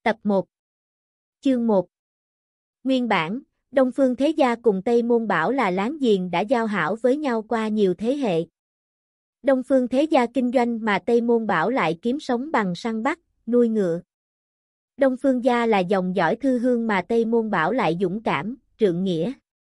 Tập 1. Chương 1. Nguyên bản, Đông Phương Thế Gia cùng Tây Môn Bảo là láng giềng đã giao hảo với nhau qua nhiều thế hệ. Đông Phương Thế Gia kinh doanh mà Tây Môn Bảo lại kiếm sống bằng săn bắt, nuôi ngựa. Đông Phương Gia là dòng dõi thư hương mà Tây Môn Bảo lại dũng cảm, trượng nghĩa.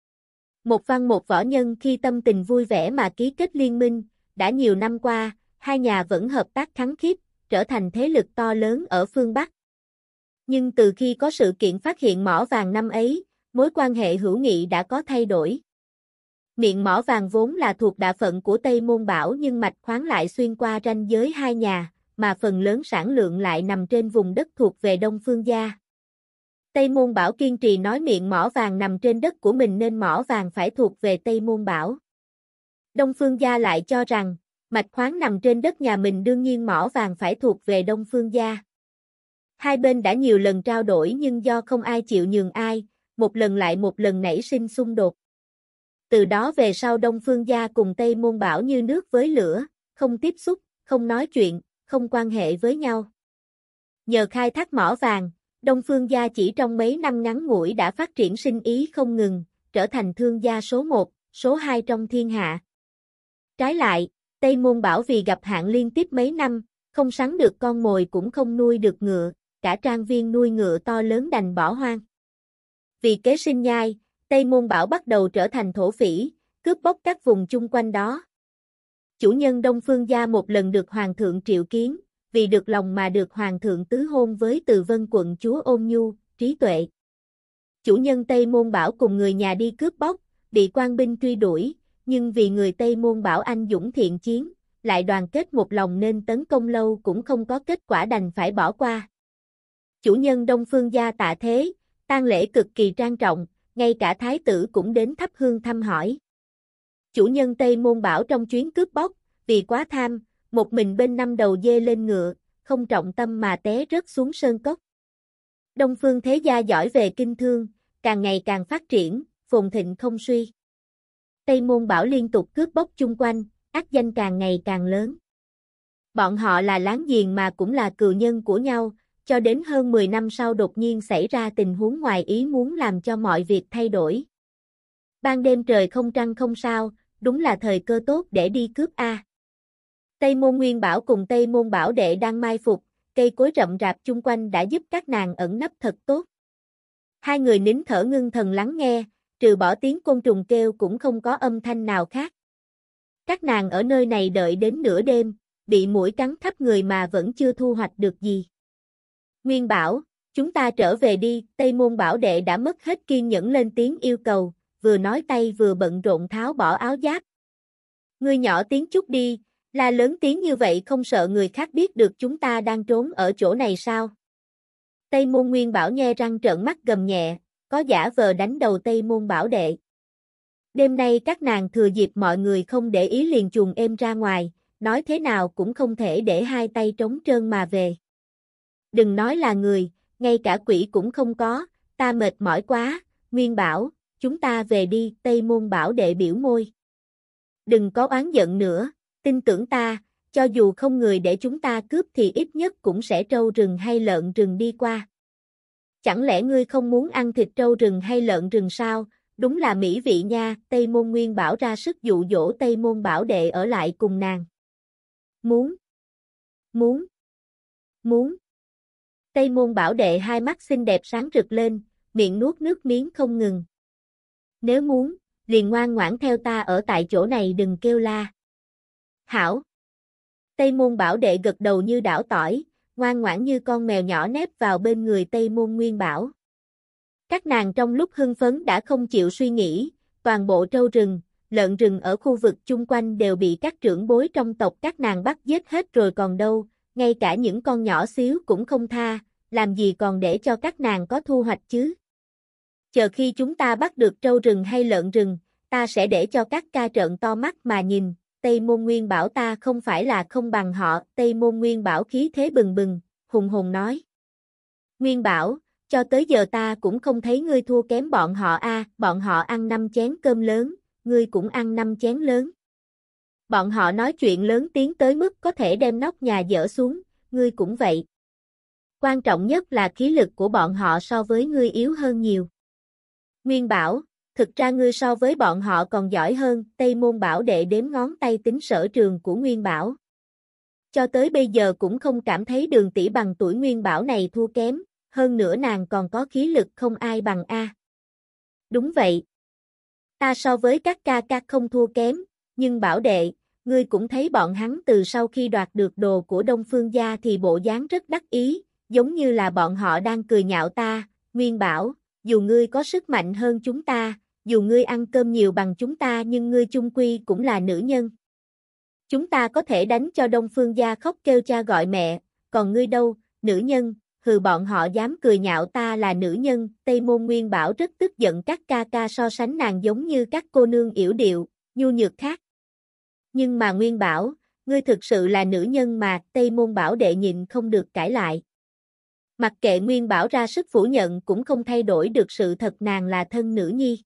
Một văn một võ nhân khi tâm tình vui vẻ mà ký kết liên minh, đã nhiều năm qua, hai nhà vẫn hợp tác khăng khít, trở thành thế lực to lớn ở phương Bắc. Nhưng từ khi có sự kiện phát hiện mỏ vàng năm ấy, mối quan hệ hữu nghị đã có thay đổi. Miệng mỏ vàng vốn là thuộc địa phận của Tây Môn Bảo nhưng mạch khoáng lại xuyên qua ranh giới hai nhà, mà phần lớn sản lượng lại nằm trên vùng đất thuộc về Đông Phương Gia. Tây Môn Bảo kiên trì nói miệng mỏ vàng nằm trên đất của mình nên mỏ vàng phải thuộc về Tây Môn Bảo. Đông Phương Gia lại cho rằng, mạch khoáng nằm trên đất nhà mình đương nhiên mỏ vàng phải thuộc về Đông Phương Gia. Hai bên đã nhiều lần trao đổi nhưng do không ai chịu nhường ai, một lần lại một lần nảy sinh xung đột. Từ đó về sau Đông Phương Gia cùng Tây Môn Bảo như nước với lửa, không tiếp xúc, không nói chuyện, không quan hệ với nhau. Nhờ khai thác mỏ vàng, Đông Phương Gia chỉ trong mấy năm ngắn ngủi đã phát triển sinh ý không ngừng, trở thành thương gia số 1, số 2 trong thiên hạ. Trái lại, Tây Môn Bảo vì gặp hạn liên tiếp mấy năm, không sắn được con mồi cũng không nuôi được ngựa, cả trang viên nuôi ngựa to lớn đành bỏ hoang. Vì kế sinh nhai, Tây Môn Bảo bắt đầu trở thành thổ phỉ, cướp bóc các vùng chung quanh đó. Chủ nhân Đông Phương Gia một lần được Hoàng thượng triệu kiến, vì được lòng mà được Hoàng thượng tứ hôn với Từ Vân quận chúa Ôn Nhu, Trí Tuệ. Chủ nhân Tây Môn Bảo cùng người nhà đi cướp bóc, bị quan binh truy đuổi, nhưng vì người Tây Môn Bảo anh dũng thiện chiến, lại đoàn kết một lòng nên tấn công lâu cũng không có kết quả đành phải bỏ qua. Chủ nhân Đông Phương Gia tạ thế, tang lễ cực kỳ trang trọng, ngay cả thái tử cũng đến thắp hương thăm hỏi. Chủ nhân Tây Môn Bảo trong chuyến cướp bóc, vì quá tham, một mình bên 5 đầu dê lên ngựa, không trọng tâm mà té rớt xuống sơn cốc. Đông Phương Thế Gia giỏi về kinh thương, càng ngày càng phát triển, phồn thịnh không suy. Tây Môn Bảo liên tục cướp bóc chung quanh, ác danh càng ngày càng lớn. Bọn họ là láng giềng mà cũng là cừu nhân của nhau, cho đến hơn 10 năm sau đột nhiên xảy ra tình huống ngoài ý muốn làm cho mọi việc thay đổi. Ban đêm trời không trăng không sao, đúng là thời cơ tốt để đi cướp a. Tây Môn Nguyên Bảo cùng Tây Môn Bảo Đệ đang mai phục, cây cối rậm rạp chung quanh đã giúp các nàng ẩn nấp thật tốt. Hai người nín thở ngưng thần lắng nghe, trừ bỏ tiếng côn trùng kêu cũng không có âm thanh nào khác. Các nàng ở nơi này đợi đến nửa đêm, bị muỗi cắn khắp người mà vẫn chưa thu hoạch được gì. Nguyên Bảo, chúng ta trở về đi, Tây Môn Bảo Đệ đã mất hết kiên nhẫn lên tiếng yêu cầu, vừa nói tay vừa bận rộn tháo bỏ áo giáp. Ngươi nhỏ tiếng chút đi, la lớn tiếng như vậy không sợ người khác biết được chúng ta đang trốn ở chỗ này sao? Tây Môn Nguyên Bảo nhe răng trợn mắt gầm nhẹ, có giả vờ đánh đầu Tây Môn Bảo Đệ. Đêm nay các nàng thừa dịp mọi người không để ý liền chuồn êm ra ngoài, nói thế nào cũng không thể để hai tay trống trơn mà về. Đừng nói là người, ngay cả quỷ cũng không có, ta mệt mỏi quá, Nguyên Bảo, chúng ta về đi, Tây Môn Bảo Đệ biểu môi. Đừng có oán giận nữa, tin tưởng ta, cho dù không người để chúng ta cướp thì ít nhất cũng sẽ trâu rừng hay lợn rừng đi qua. Chẳng lẽ ngươi không muốn ăn thịt trâu rừng hay lợn rừng sao? Đúng là mỹ vị nha, Tây Môn Nguyên Bảo ra sức dụ dỗ Tây Môn Bảo Đệ ở lại cùng nàng. Muốn. Tây Môn Bảo Đệ hai mắt xinh đẹp sáng rực lên, miệng nuốt nước miếng không ngừng. Nếu muốn, liền ngoan ngoãn theo ta ở tại chỗ này đừng kêu la. Hảo. Tây Môn Bảo Đệ gật đầu như đảo tỏi, ngoan ngoãn như con mèo nhỏ nép vào bên người Tây Môn Nguyên Bảo. Các nàng trong lúc hưng phấn đã không chịu suy nghĩ, toàn bộ trâu rừng, lợn rừng ở khu vực chung quanh đều bị các trưởng bối trong tộc các nàng bắt giết hết rồi còn đâu, ngay cả những con nhỏ xíu cũng không tha, làm gì còn để cho các nàng có thu hoạch chứ. Chờ khi chúng ta bắt được trâu rừng hay lợn rừng, ta sẽ để cho các ca trợn to mắt mà nhìn, Tây Môn Nguyên Bảo ta không phải là không bằng họ, Tây Môn Nguyên Bảo khí thế bừng bừng, hùng hùng nói. Nguyên Bảo, cho tới giờ ta cũng không thấy ngươi thua kém bọn họ a, bọn họ ăn 5 chén cơm lớn, ngươi cũng ăn 5 chén lớn. Bọn họ nói chuyện lớn tiếng tới mức có thể đem nóc nhà dỡ xuống, ngươi cũng vậy. Quan trọng nhất là khí lực của bọn họ so với ngươi yếu hơn nhiều. Nguyên Bảo, thực ra ngươi so với bọn họ còn giỏi hơn. Tây Môn Bảo Đệ đếm ngón tay tính sở trường của Nguyên Bảo. Cho tới bây giờ cũng không cảm thấy Đường tỷ bằng tuổi Nguyên Bảo này thua kém, hơn nữa nàng còn có khí lực không ai bằng a. Đúng vậy. Ta so với các ca ca không thua kém, nhưng Bảo Đệ, ngươi cũng thấy bọn hắn từ sau khi đoạt được đồ của Đông Phương gia thì bộ dáng rất đắc ý, giống như là bọn họ đang cười nhạo ta. Nguyên Bảo, dù ngươi có sức mạnh hơn chúng ta, dù ngươi ăn cơm nhiều bằng chúng ta nhưng ngươi chung quy cũng là nữ nhân. Chúng ta có thể đánh cho Đông Phương gia khóc kêu cha gọi mẹ, còn ngươi đâu, nữ nhân, hừ, bọn họ dám cười nhạo ta là nữ nhân. Tây Môn Nguyên Bảo rất tức giận các ca ca so sánh nàng giống như các cô nương yểu điệu, nhu nhược khác. Nhưng mà Nguyên Bảo, ngươi thực sự là nữ nhân mà. Tây Môn Bảo Đệ nhịn không được cãi lại. Mặc kệ Nguyên Bảo ra sức phủ nhận cũng không thay đổi được sự thật nàng là thân nữ nhi.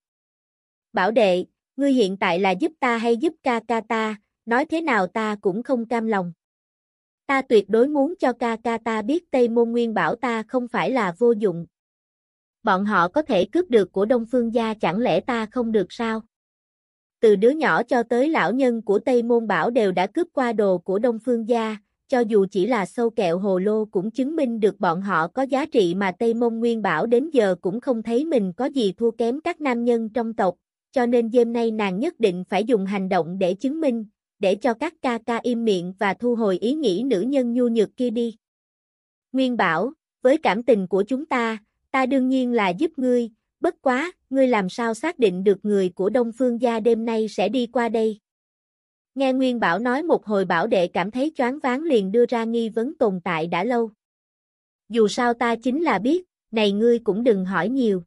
Bảo Đệ, ngươi hiện tại là giúp ta hay giúp ca ca ta, nói thế nào ta cũng không cam lòng. Ta tuyệt đối muốn cho ca ca ta biết Tây Môn Nguyên Bảo ta không phải là vô dụng. Bọn họ có thể cướp được của Đông Phương gia chẳng lẽ ta không được sao? Từ đứa nhỏ cho tới lão nhân của Tây Môn Bảo đều đã cướp qua đồ của Đông Phương gia, cho dù chỉ là sâu kẹo hồ lô cũng chứng minh được bọn họ có giá trị mà Tây Môn Nguyên Bảo đến giờ cũng không thấy mình có gì thua kém các nam nhân trong tộc, cho nên đêm nay nàng nhất định phải dùng hành động để chứng minh, để cho các ca ca im miệng và thu hồi ý nghĩ nữ nhân nhu nhược kia đi. Nguyên Bảo, với cảm tình của chúng ta đương nhiên là giúp ngươi, bất quá, ngươi làm sao xác định được người của Đông Phương gia đêm nay sẽ đi qua đây? Nghe Nguyên Bảo nói một hồi Bảo Đệ cảm thấy choáng váng liền đưa ra nghi vấn tồn tại đã lâu. Dù sao ta chính là biết, này ngươi cũng đừng hỏi nhiều.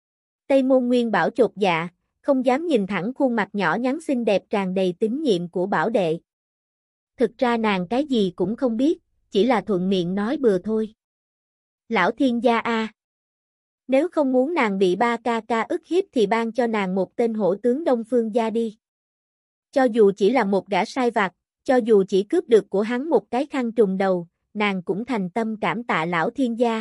Tây Môn Nguyên Bảo chột dạ, không dám nhìn thẳng khuôn mặt nhỏ nhắn xinh đẹp tràn đầy tín nhiệm của Bảo Đệ. Thực ra nàng cái gì cũng không biết, chỉ là thuận miệng nói bừa thôi. Lão thiên gia a, nếu không muốn nàng bị ba ca ca ức hiếp thì ban cho nàng một tên hổ tướng Đông Phương gia đi. Cho dù chỉ là một gã sai vặt, cho dù chỉ cướp được của hắn một cái khăn trùm đầu, nàng cũng thành tâm cảm tạ lão thiên gia.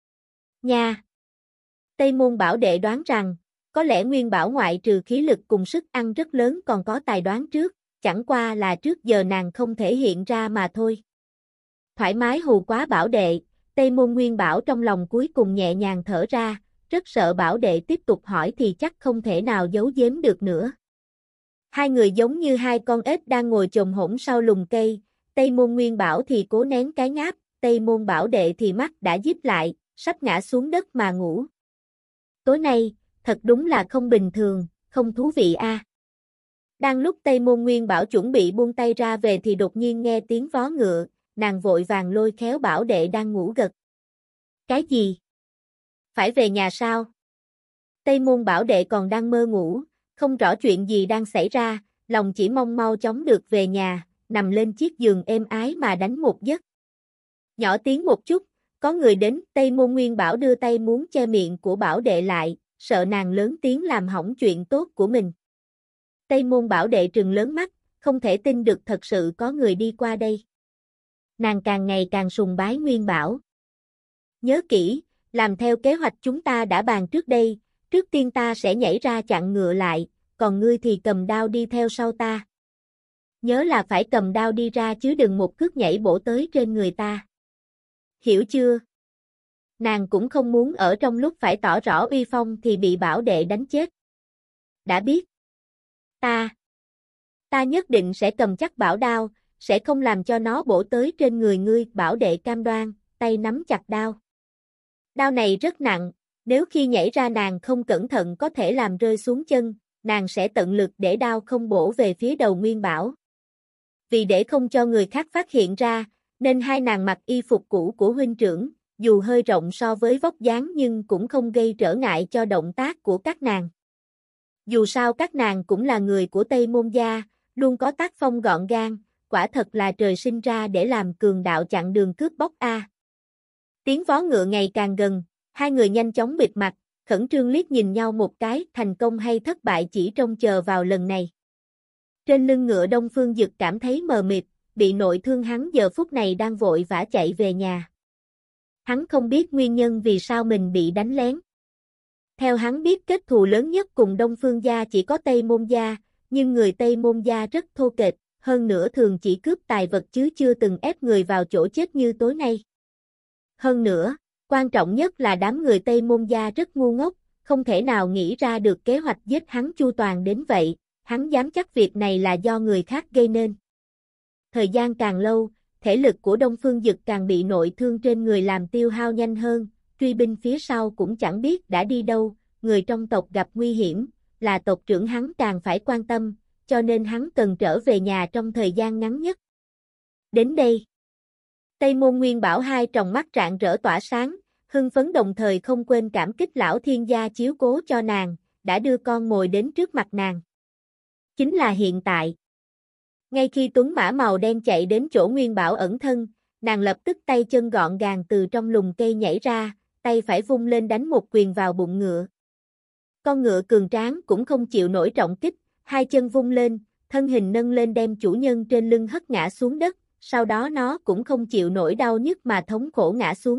Nha! Tây Môn Bảo Đệ đoán rằng, có lẽ Nguyên Bảo ngoại trừ khí lực cùng sức ăn rất lớn còn có tài đoán trước, chẳng qua là trước giờ nàng không thể hiện ra mà thôi. Thoải mái hù quá Bảo Đệ, Tây Môn Nguyên Bảo trong lòng cuối cùng nhẹ nhàng thở ra, rất sợ Bảo Đệ tiếp tục hỏi thì chắc không thể nào giấu giếm được nữa. Hai người giống như hai con ếch đang ngồi chồm hổm sau lùm cây, Tây Môn Nguyên Bảo thì cố nén cái ngáp, Tây Môn Bảo Đệ thì mắt đã díp lại, sắp ngã xuống đất mà ngủ. Tối nay, thật đúng là không bình thường, không thú vị a. Đang lúc Tây Môn Nguyên Bảo chuẩn bị buông tay ra về thì đột nhiên nghe tiếng vó ngựa, nàng vội vàng lôi kéo Bảo Đệ đang ngủ gật. Cái gì? Phải về nhà sao? Tây Môn Bảo Đệ còn đang mơ ngủ, không rõ chuyện gì đang xảy ra, lòng chỉ mong mau chóng được về nhà, nằm lên chiếc giường êm ái mà đánh một giấc. Nhỏ tiếng một chút, có người đến, Tây Môn Nguyên Bảo đưa tay muốn che miệng của Bảo Đệ lại, sợ nàng lớn tiếng làm hỏng chuyện tốt của mình. Tây Môn Bảo Đệ trừng lớn mắt, không thể tin được thật sự có người đi qua đây. Nàng càng ngày càng sùng bái Nguyên Bảo. Nhớ kỹ, làm theo kế hoạch chúng ta đã bàn trước đây, trước tiên ta sẽ nhảy ra chặn ngựa lại, còn ngươi thì cầm đao đi theo sau ta. Nhớ là phải cầm đao đi ra chứ đừng một cước nhảy bổ tới trên người ta. Hiểu chưa? Nàng cũng không muốn ở trong lúc phải tỏ rõ uy phong thì bị Bảo Đệ đánh chết. Đã biết. Ta nhất định sẽ cầm chắc bảo đao, sẽ không làm cho nó bổ tới trên người ngươi. Bảo Đệ cam đoan, tay nắm chặt đao. Đao này rất nặng, nếu khi nhảy ra nàng không cẩn thận có thể làm rơi xuống chân, nàng sẽ tận lực để đao không bổ về phía đầu Nguyên Bảo. Vì để không cho người khác phát hiện ra, nên hai nàng mặc y phục cũ của huynh trưởng, dù hơi rộng so với vóc dáng nhưng cũng không gây trở ngại cho động tác của các nàng. Dù sao các nàng cũng là người của Tây Môn gia, luôn có tác phong gọn gàng, quả thật là trời sinh ra để làm cường đạo chặn đường cướp bóc a. Tiếng vó ngựa ngày càng gần, hai người nhanh chóng bịt mặt, khẩn trương liếc nhìn nhau một cái, thành công hay thất bại chỉ trông chờ vào lần này. Trên lưng ngựa Đông Phương Dực cảm thấy mờ mịt, bị nội thương hắn giờ phút này đang vội vã chạy về nhà. Hắn không biết nguyên nhân vì sao mình bị đánh lén. Theo hắn biết kết thù lớn nhất cùng Đông Phương gia chỉ có Tây Môn gia, nhưng người Tây Môn gia rất thô kệch, hơn nữa thường chỉ cướp tài vật chứ chưa từng ép người vào chỗ chết như tối nay. Hơn nữa, quan trọng nhất là đám người Tây Môn gia rất ngu ngốc, không thể nào nghĩ ra được kế hoạch giết hắn chu toàn đến vậy, hắn dám chắc việc này là do người khác gây nên. Thời gian càng lâu, thể lực của Đông Phương Dực càng bị nội thương trên người làm tiêu hao nhanh hơn, truy binh phía sau cũng chẳng biết đã đi đâu, người trong tộc gặp nguy hiểm, là tộc trưởng hắn càng phải quan tâm, cho nên hắn cần trở về nhà trong thời gian ngắn nhất. Đến đây, Tây Môn Nguyên Bảo hai tròng mắt rạng rỡ tỏa sáng, hưng phấn đồng thời không quên cảm kích lão thiên gia chiếu cố cho nàng, đã đưa con mồi đến trước mặt nàng. Chính là hiện tại. Ngay khi tuấn mã màu đen chạy đến chỗ Nguyên Bảo ẩn thân, nàng lập tức tay chân gọn gàng từ trong lùm cây nhảy ra, tay phải vung lên đánh một quyền vào bụng ngựa. Con ngựa cường tráng cũng không chịu nổi trọng kích, hai chân vung lên, thân hình nâng lên đem chủ nhân trên lưng hất ngã xuống đất, sau đó nó cũng không chịu nổi đau nhức mà thống khổ ngã xuống.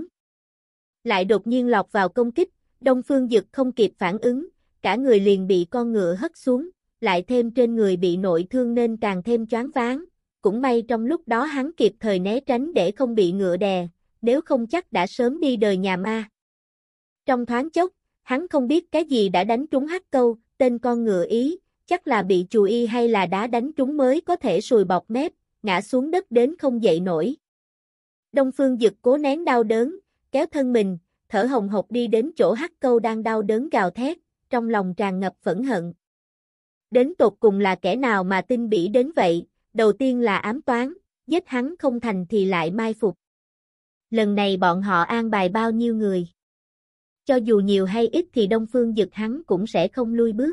Lại đột nhiên lọt vào công kích, Đông Phương Dực không kịp phản ứng, cả người liền bị con ngựa hất xuống, lại thêm trên người bị nội thương nên càng thêm choáng váng, cũng may trong lúc đó hắn kịp thời né tránh để không bị ngựa đè, nếu không chắc đã sớm đi đời nhà ma. Trong thoáng chốc, hắn không biết cái gì đã đánh trúng hắc câu, tên con ngựa Ý, chắc là bị chù y hay là đá đánh trúng mới có thể sùi bọt mép, ngã xuống đất đến không dậy nổi. Đông Phương Dực cố nén đau đớn, kéo thân mình, thở hồng hộc đi đến chỗ hắc câu đang đau đớn gào thét, trong lòng tràn ngập phẫn hận. Đến tột cùng là kẻ nào mà tinh bỉ đến vậy, đầu tiên là ám toán, giết hắn không thành thì lại mai phục. Lần này bọn họ an bài bao nhiêu người? Cho dù nhiều hay ít thì Đông Phương Dực hắn cũng sẽ không lui bước.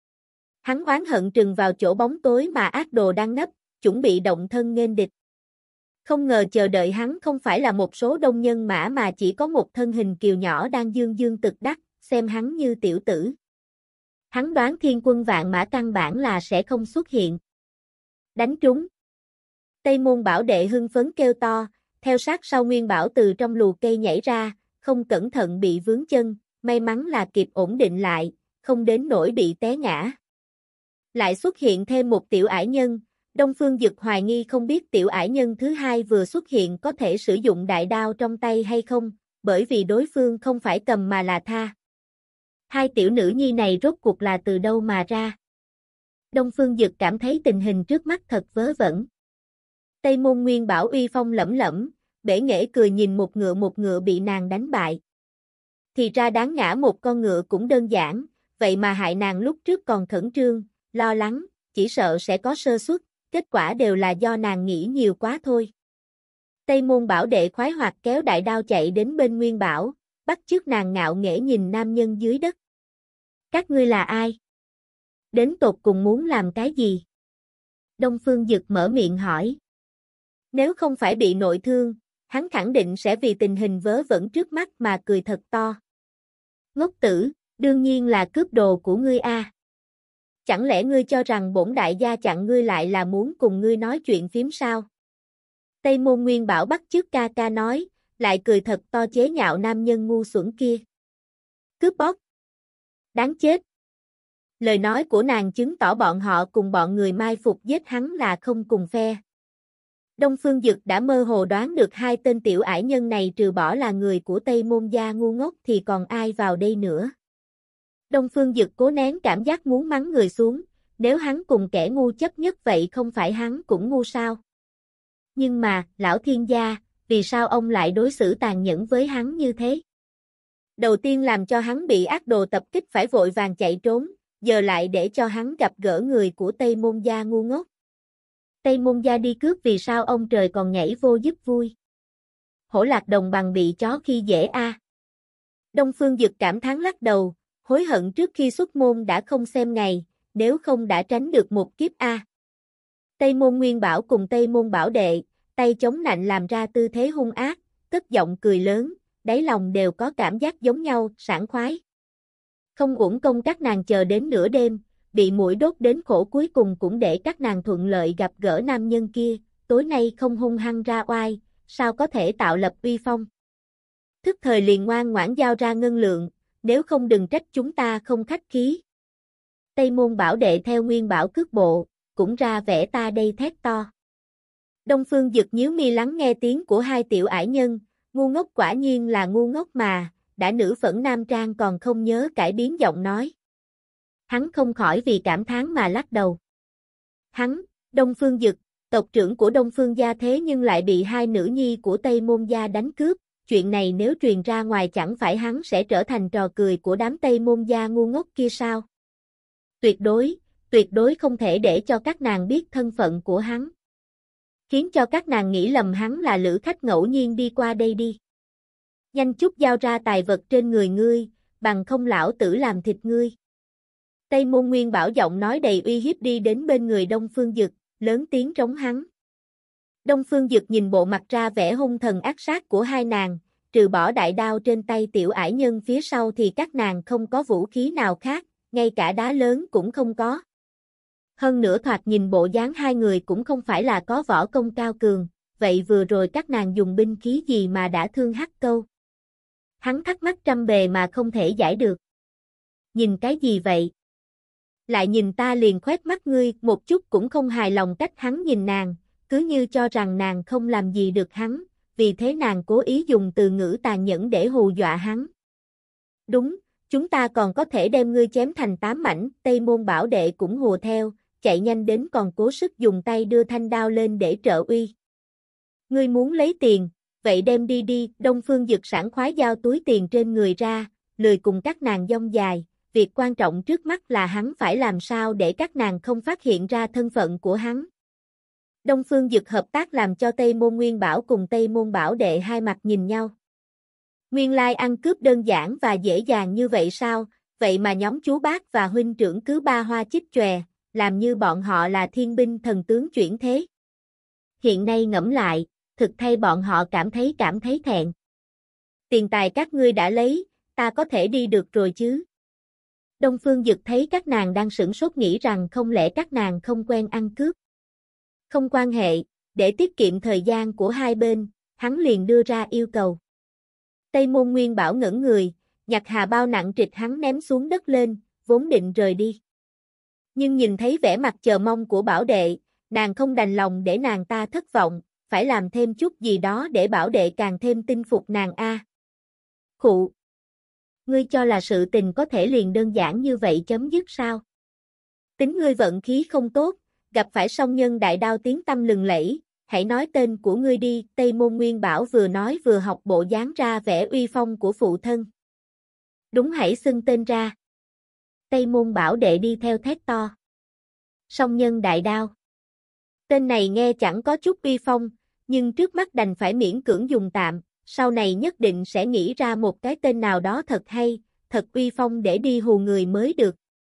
Hắn oán hận trừng vào chỗ bóng tối mà ác đồ đang nấp, chuẩn bị động thân nghênh địch. Không ngờ chờ đợi hắn không phải là một số đông nhân mã mà chỉ có một thân hình kiều nhỏ đang dương dương tự đắc, xem hắn như tiểu tử. Hắn đoán thiên quân vạn mã căn bản là sẽ không xuất hiện. Đánh trúng. Tây Môn Bảo đệ hưng phấn kêu to, theo sát sau Nguyên Bảo từ trong lùa cây nhảy ra, không cẩn thận bị vướng chân, may mắn là kịp ổn định lại, không đến nỗi bị té ngã. Lại xuất hiện thêm một tiểu ải nhân, Đông Phương Dực hoài nghi không biết tiểu ải nhân thứ hai vừa xuất hiện có thể sử dụng đại đao trong tay hay không, bởi vì đối phương không phải cầm mà là tha. Hai tiểu nữ nhi này rốt cuộc là từ đâu mà ra? Đông Phương Dực cảm thấy tình hình trước mắt thật vớ vẩn. Tây Môn Nguyên Bảo uy phong lẫm lẫm, bể nghễ cười nhìn một ngựa bị nàng đánh bại. Thì ra đáng ngã một con ngựa cũng đơn giản, vậy mà hại nàng lúc trước còn khẩn trương, lo lắng, chỉ sợ sẽ có sơ suất, kết quả đều là do nàng nghĩ nhiều quá thôi. Tây Môn Bảo đệ khoái hoạt kéo đại đao chạy đến bên Nguyên Bảo, bắt chước nàng ngạo nghễ nhìn nam nhân dưới đất. Các ngươi là ai? Đến tột cùng muốn làm cái gì? Đông Phương Dực mở miệng hỏi. Nếu không phải bị nội thương, hắn khẳng định sẽ vì tình hình vớ vẩn trước mắt mà cười thật to. Ngốc tử, đương nhiên là cướp đồ của ngươi a. Chẳng lẽ ngươi cho rằng bổn đại gia chặn ngươi lại là muốn cùng ngươi nói chuyện phím sao? Tây Môn Nguyên Bảo bắt chước ca ca nói, lại cười thật to chế nhạo nam nhân ngu xuẩn kia. Cướp bóc. Đáng chết. Lời nói của nàng chứng tỏ bọn họ cùng bọn người mai phục giết hắn là không cùng phe. Đông Phương Dực đã mơ hồ đoán được hai tên tiểu ải nhân này trừ bỏ là người của Tây Môn gia ngu ngốc thì còn ai vào đây nữa. Đông Phương Dực cố nén cảm giác muốn mắng người xuống, nếu hắn cùng kẻ ngu chấp nhất vậy không phải hắn cũng ngu sao? Nhưng mà, lão thiên gia, vì sao ông lại đối xử tàn nhẫn với hắn như thế? Đầu tiên làm cho hắn bị ác đồ tập kích phải vội vàng chạy trốn, giờ lại để cho hắn gặp gỡ người của Tây Môn gia ngu ngốc. Tây Môn gia đi cướp vì sao ông trời còn nhảy vô giúp vui? Hổ lạc đồng bằng bị chó khi dễ a. Đông Phương Dực cảm thán lắc đầu, hối hận trước khi xuất môn đã không xem ngày, nếu không đã tránh được một kiếp a. Tây Môn Nguyên Bảo cùng Tây Môn Bảo đệ, tay chống nạnh làm ra tư thế hung ác, cất giọng cười lớn, đáy lòng đều có cảm giác giống nhau, sảng khoái. Không uổng công các nàng chờ đến nửa đêm, bị muỗi đốt đến khổ cuối cùng cũng để các nàng thuận lợi gặp gỡ nam nhân kia, tối nay không hung hăng ra oai, sao có thể tạo lập uy phong. Thức thời liền ngoan ngoãn giao ra ngân lượng, nếu không đừng trách chúng ta không khách khí. Tây Môn Bảo Đệ theo nguyên bảo cước bộ, cũng ra vẻ ta đây thét to. Đông Phương Dực nhíu mi lắng nghe tiếng của hai tiểu ải nhân, ngu ngốc quả nhiên là ngu ngốc mà, đã nữ phẫn nam trang còn không nhớ cải biến giọng nói. Hắn không khỏi vì cảm thán mà lắc đầu. Hắn, Đông Phương Dực, tộc trưởng của Đông Phương gia thế nhưng lại bị hai nữ nhi của Tây Môn gia đánh cướp, chuyện này nếu truyền ra ngoài chẳng phải hắn sẽ trở thành trò cười của đám Tây Môn gia ngu ngốc kia sao? Tuyệt đối không thể để cho các nàng biết thân phận của hắn. Khiến cho các nàng nghĩ lầm hắn là lữ khách ngẫu nhiên đi qua đây đi. Nhanh chút giao ra tài vật trên người ngươi, bằng không lão tử làm thịt ngươi. Tây Môn Nguyên Bảo giọng nói đầy uy hiếp đi đến bên người Đông Phương Dực, lớn tiếng trống hắn. Đông Phương Dực nhìn bộ mặt ra vẻ hung thần ác sát của hai nàng, trừ bỏ đại đao trên tay tiểu ải nhân phía sau thì các nàng không có vũ khí nào khác, ngay cả đá lớn cũng không có. Hơn nữa thoạt nhìn bộ dáng hai người cũng không phải là có võ công cao cường, vậy vừa rồi các nàng dùng binh khí gì mà đã thương Hắc Câu? Hắn thắc mắc trăm bề mà không thể giải được. Nhìn cái gì vậy? Lại nhìn ta liền khoét mắt ngươi, một chút cũng không hài lòng cách hắn nhìn nàng, cứ như cho rằng nàng không làm gì được hắn, vì thế nàng cố ý dùng từ ngữ tàn nhẫn để hù dọa hắn. Đúng, chúng ta còn có thể đem ngươi chém thành 8 mảnh, Tây Môn Bảo Đệ cũng hùa theo, chạy nhanh đến còn cố sức dùng tay đưa thanh đao lên để trợ uy. Ngươi muốn lấy tiền, vậy đem đi đi, Đông Phương Dực sảng khoái giao túi tiền trên người ra, lười cùng các nàng dông dài, việc quan trọng trước mắt là hắn phải làm sao để các nàng không phát hiện ra thân phận của hắn. Đông Phương Dực hợp tác làm cho Tây Môn Nguyên Bảo cùng Tây Môn Bảo Đệ hai mặt nhìn nhau. Nguyên lai ăn cướp đơn giản và dễ dàng như vậy sao, vậy mà nhóm chú bác và huynh trưởng cứ ba hoa chích chòe, làm như bọn họ là thiên binh thần tướng chuyển thế. Hiện nay ngẫm lại, thực thay bọn họ cảm thấy thẹn. Tiền tài các ngươi đã lấy, ta có thể đi được rồi chứ. Đông Phương Dực thấy các nàng đang sửng sốt nghĩ rằng không lẽ các nàng không quen ăn cướp. Không quan hệ, để tiết kiệm thời gian của hai bên, hắn liền đưa ra yêu cầu. Tây Môn Nguyên Bảo ngẩn người, nhặt hà bao nặng trịch hắn ném xuống đất lên, vốn định rời đi. Nhưng nhìn thấy vẻ mặt chờ mong của Bảo Đệ, nàng không đành lòng để nàng ta thất vọng, phải làm thêm chút gì đó để Bảo Đệ càng thêm tin phục nàng a. Khụ! Ngươi cho là sự tình có thể liền đơn giản như vậy chấm dứt sao? Tính ngươi vận khí không tốt, gặp phải song nhân đại đao tiếng tăm lừng lẫy, hãy nói tên của ngươi đi, Tây Môn Nguyên Bảo vừa nói vừa học bộ dáng ra vẻ uy phong của phụ thân. Đúng, hãy xưng tên ra. Tây Môn Bảo Đệ đi theo thét to. Song nhân đại đao. Tên này nghe chẳng có chút uy phong, nhưng trước mắt đành phải miễn cưỡng dùng tạm, sau này nhất định sẽ nghĩ ra một cái tên nào đó thật hay, thật uy phong để đi hù người mới được.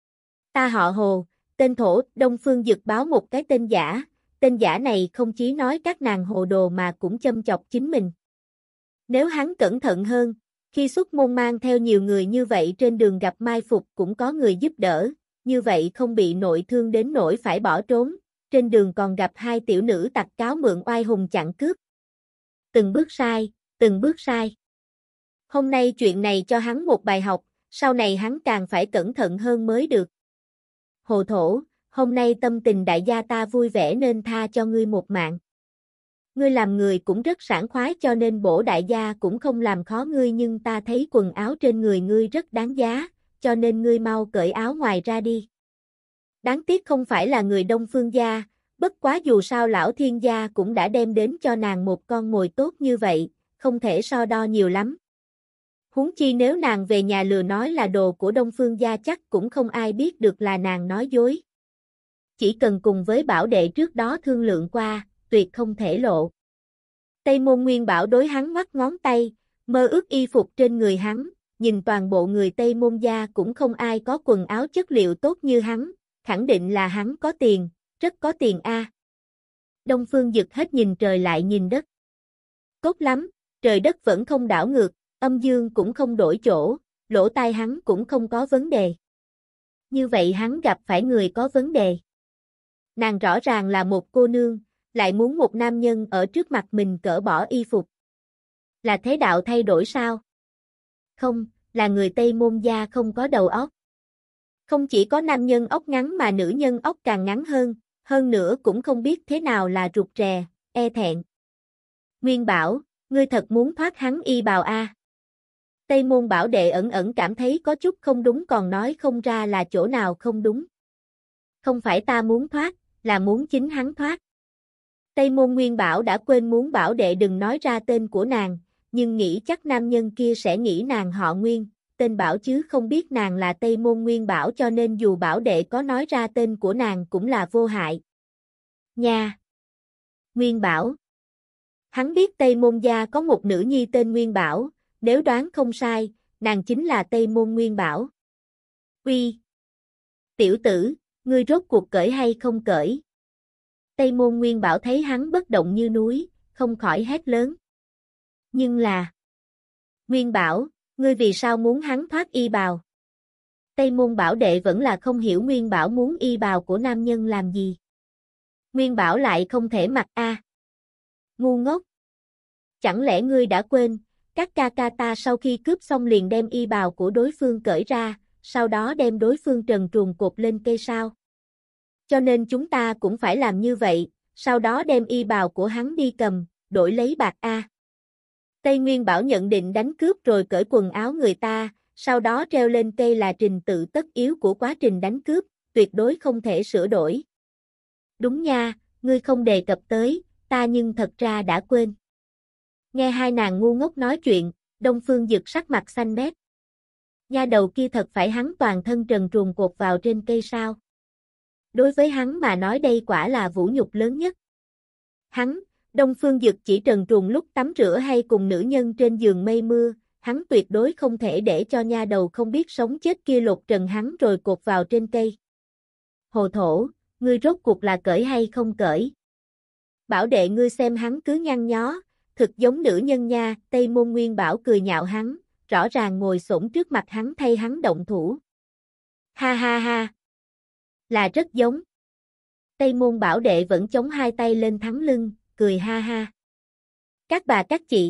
Ta họ Hồ, tên Thổ, Đông Phương Dực báo một cái tên giả này không chỉ nói các nàng hồ đồ mà cũng châm chọc chính mình. Nếu hắn cẩn thận hơn, khi xuất môn mang theo nhiều người như vậy trên đường gặp mai phục cũng có người giúp đỡ, như vậy không bị nội thương đến nỗi phải bỏ trốn, trên đường còn gặp hai tiểu nữ tặc cáo mượn oai hùng chặn cướp. Từng bước sai. Hôm nay chuyện này cho hắn một bài học, sau này hắn càng phải cẩn thận hơn mới được. Hồ Thổ, hôm nay tâm tình đại gia ta vui vẻ nên tha cho ngươi một mạng. Ngươi làm người cũng rất sảng khoái cho nên bổ đại gia cũng không làm khó ngươi, nhưng ta thấy quần áo trên người ngươi rất đáng giá, cho nên ngươi mau cởi áo ngoài ra đi. Đáng tiếc không phải là người Đông Phương gia, bất quá dù sao lão thiên gia cũng đã đem đến cho nàng một con mồi tốt như vậy, không thể so đo nhiều lắm. Huống chi nếu nàng về nhà lừa nói là đồ của Đông Phương gia chắc cũng không ai biết được là nàng nói dối. Chỉ cần cùng với Bảo Đệ trước đó thương lượng qua, tuyệt không thể lộ. Tây Môn Nguyên Bảo đối hắn ngoắc ngón tay, mơ ước y phục trên người hắn, nhìn toàn bộ người Tây Môn gia cũng không ai có quần áo chất liệu tốt như hắn, khẳng định là hắn có tiền, rất có tiền a. Đông Phương Dực hết nhìn trời lại nhìn đất. Tốt lắm, trời đất vẫn không đảo ngược, âm dương cũng không đổi chỗ, lỗ tai hắn cũng không có vấn đề. Như vậy hắn gặp phải người có vấn đề. Nàng rõ ràng là một cô nương, lại muốn một nam nhân ở trước mặt mình cởi bỏ y phục. Là thế đạo thay đổi sao? Không, là người Tây Môn gia không có đầu óc. Không chỉ có nam nhân óc ngắn mà nữ nhân óc càng ngắn hơn nữa cũng không biết thế nào là rụt rè, e thẹn. Nguyên Bảo, ngươi thật muốn thoát hắn y bào a? Tây Môn Bảo đệ ẩn ẩn cảm thấy có chút không đúng còn nói không ra là chỗ nào không đúng. Không phải ta muốn thoát, là muốn chính hắn thoát. Tây Môn Nguyên Bảo đã quên muốn Bảo đệ đừng nói ra tên của nàng, nhưng nghĩ chắc nam nhân kia sẽ nghĩ nàng họ Nguyên, tên Bảo chứ không biết nàng là Tây Môn Nguyên Bảo cho nên dù Bảo đệ có nói ra tên của nàng cũng là vô hại. Nha! Nguyên Bảo! Hắn biết Tây Môn gia có một nữ nhi tên Nguyên Bảo, nếu đoán không sai, nàng chính là Tây Môn Nguyên Bảo. Uy! Tiểu tử, ngươi rốt cuộc cởi hay không cởi? Tây Môn Nguyên Bảo thấy hắn bất động như núi, không khỏi hét lớn. Nhưng là... Nguyên Bảo, ngươi vì sao muốn hắn thoát y bào? Tây Môn Bảo đệ vẫn là không hiểu Nguyên Bảo muốn y bào của nam nhân làm gì. Nguyên Bảo lại không thể mặc a. Ngu ngốc. Chẳng lẽ ngươi đã quên, các ca ca ta sau khi cướp xong liền đem y bào của đối phương cởi ra, sau đó đem đối phương trần truồng cột lên cây sao? Cho nên chúng ta cũng phải làm như vậy, sau đó đem y bào của hắn đi cầm, đổi lấy bạc a. Tây Nguyên Bảo nhận định đánh cướp rồi cởi quần áo người ta, sau đó treo lên cây là trình tự tất yếu của quá trình đánh cướp, tuyệt đối không thể sửa đổi. Đúng nha, ngươi không đề cập tới, ta nhưng thật ra đã quên. Nghe hai nàng ngu ngốc nói chuyện, Đông Phương Dực sắc mặt xanh mét. Nha đầu kia thật phải hắn toàn thân trần truồng cột vào trên cây sao? Đối với hắn mà nói đây quả là vũ nhục lớn nhất. Hắn, Đông Phương Dực chỉ trần truồng lúc tắm rửa hay cùng nữ nhân trên giường mây mưa, hắn tuyệt đối không thể để cho nha đầu không biết sống chết kia lột trần hắn rồi cột vào trên cây. Hồ thổ, ngươi rốt cuộc là cởi hay không cởi? Bảo đệ ngươi xem hắn cứ nhăn nhó, thực giống nữ nhân nha, Tây Môn Nguyên Bảo cười nhạo hắn, rõ ràng ngồi xổm trước mặt hắn thay hắn động thủ. Ha ha ha. Là rất giống. Tây Môn Bảo đệ vẫn chống hai tay lên thắng lưng, cười ha ha. Các bà các chị.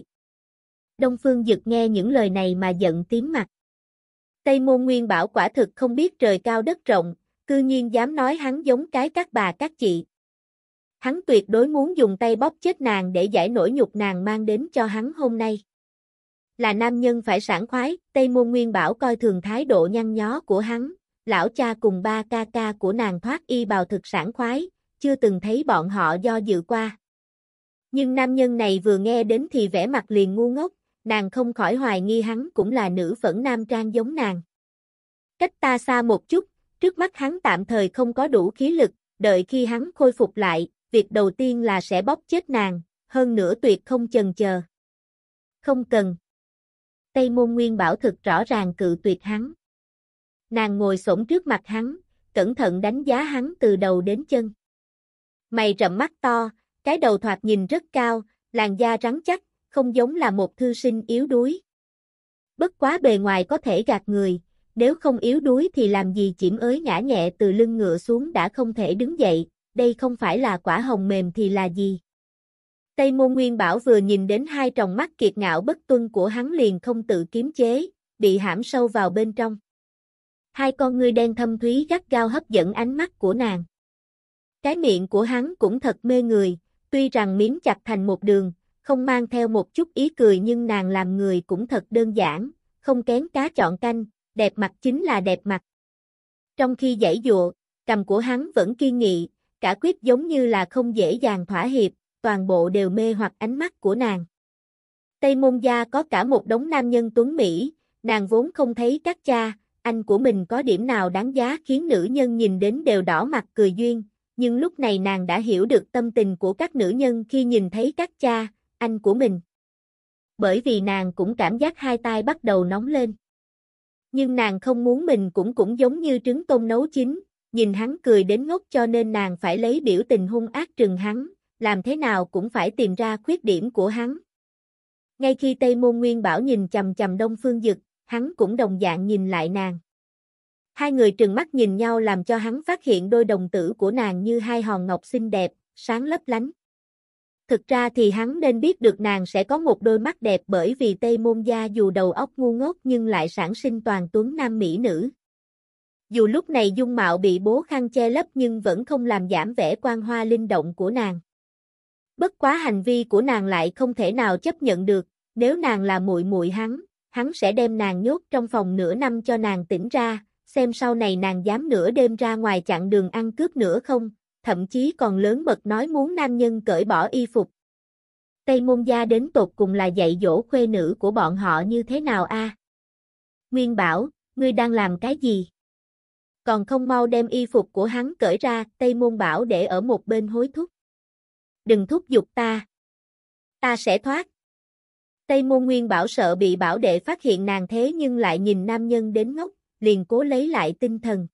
Đông Phương Dực nghe những lời này mà giận tím mặt. Tây Môn Nguyên Bảo quả thực không biết trời cao đất rộng, cư nhiên dám nói hắn giống cái các bà các chị. Hắn tuyệt đối muốn dùng tay bóp chết nàng để giải nỗi nhục nàng mang đến cho hắn hôm nay. Là nam nhân phải sảng khoái, Tây Môn Nguyên Bảo coi thường thái độ nhăn nhó của hắn, lão cha cùng ba ca ca của nàng thoát y bào thực sảng khoái, chưa từng thấy bọn họ do dự qua. Nhưng nam nhân này vừa nghe đến thì vẻ mặt liền ngu ngốc, nàng không khỏi hoài nghi hắn cũng là nữ phẫn nam trang giống nàng. Cách ta xa một chút, trước mắt hắn tạm thời không có đủ khí lực, đợi khi hắn khôi phục lại, việc đầu tiên là sẽ bóp chết nàng, hơn nữa tuyệt không chần chờ. Không cần. Tây Môn Nguyên Bảo thực rõ ràng cự tuyệt hắn. Nàng ngồi xổm trước mặt hắn, cẩn thận đánh giá hắn từ đầu đến chân. Mày rậm mắt to, cái đầu thoạt nhìn rất cao, làn da rắn chắc, không giống là một thư sinh yếu đuối. Bất quá bề ngoài có thể gạt người, nếu không yếu đuối thì làm gì chĩm ới ngã nhẹ từ lưng ngựa xuống đã không thể đứng dậy, đây không phải là quả hồng mềm thì là gì. Tây Môn Nguyên Bảo vừa nhìn đến hai tròng mắt kiệt ngạo bất tuân của hắn liền không tự kiềm chế, bị hãm sâu vào bên trong. Hai con ngươi đen thâm thúy gắt gao hấp dẫn ánh mắt của nàng. Cái miệng của hắn cũng thật mê người, tuy rằng miếm chặt thành một đường, không mang theo một chút ý cười nhưng nàng làm người cũng thật đơn giản, không kén cá chọn canh, đẹp mặt chính là đẹp mặt. Trong khi giãy giụa, cằm của hắn vẫn kiên nghị, cả quyết giống như là không dễ dàng thỏa hiệp, toàn bộ đều mê hoặc ánh mắt của nàng. Tây Môn gia có cả một đống nam nhân tuấn Mỹ, nàng vốn không thấy các cha, anh của mình có điểm nào đáng giá khiến nữ nhân nhìn đến đều đỏ mặt cười duyên, nhưng lúc này nàng đã hiểu được tâm tình của các nữ nhân khi nhìn thấy các cha, anh của mình. Bởi vì nàng cũng cảm giác hai tai bắt đầu nóng lên. Nhưng nàng không muốn mình cũng giống như trứng tôm nấu chín, nhìn hắn cười đến ngốc cho nên nàng phải lấy biểu tình hung ác trừng hắn, làm thế nào cũng phải tìm ra khuyết điểm của hắn. Ngay khi Tây Môn Nguyên Bảo nhìn chằm chằm Đông Phương Dực, hắn cũng đồng dạng nhìn lại nàng. Hai người trừng mắt nhìn nhau làm cho hắn phát hiện đôi đồng tử của nàng như hai hòn ngọc xinh đẹp, sáng lấp lánh. Thực ra thì hắn nên biết được nàng sẽ có một đôi mắt đẹp bởi vì Tây Môn gia dù đầu óc ngu ngốc nhưng lại sản sinh toàn tuấn nam mỹ nữ. Dù lúc này dung mạo bị bố khăn che lấp nhưng vẫn không làm giảm vẻ quan hoa linh động của nàng. Bất quá hành vi của nàng lại không thể nào chấp nhận được, nếu nàng là muội muội hắn sẽ đem nàng nhốt trong phòng nửa năm cho nàng tỉnh ra, xem sau này nàng dám nửa đêm ra ngoài chặn đường ăn cướp nữa không, thậm chí còn lớn mật nói muốn nam nhân cởi bỏ y phục. Tây Môn gia đến tột cùng là dạy dỗ khuê nữ của bọn họ như thế nào a? Nguyên Bảo, ngươi đang làm cái gì? Còn không mau đem y phục của hắn cởi ra, Tây Môn Bảo để ở một bên hối thúc. Đừng thúc giục ta. Ta sẽ thoát. Tây Môn Nguyên Bảo sợ bị Bảo đệ phát hiện nàng thế nhưng lại nhìn nam nhân đến ngốc, liền cố lấy lại tinh thần.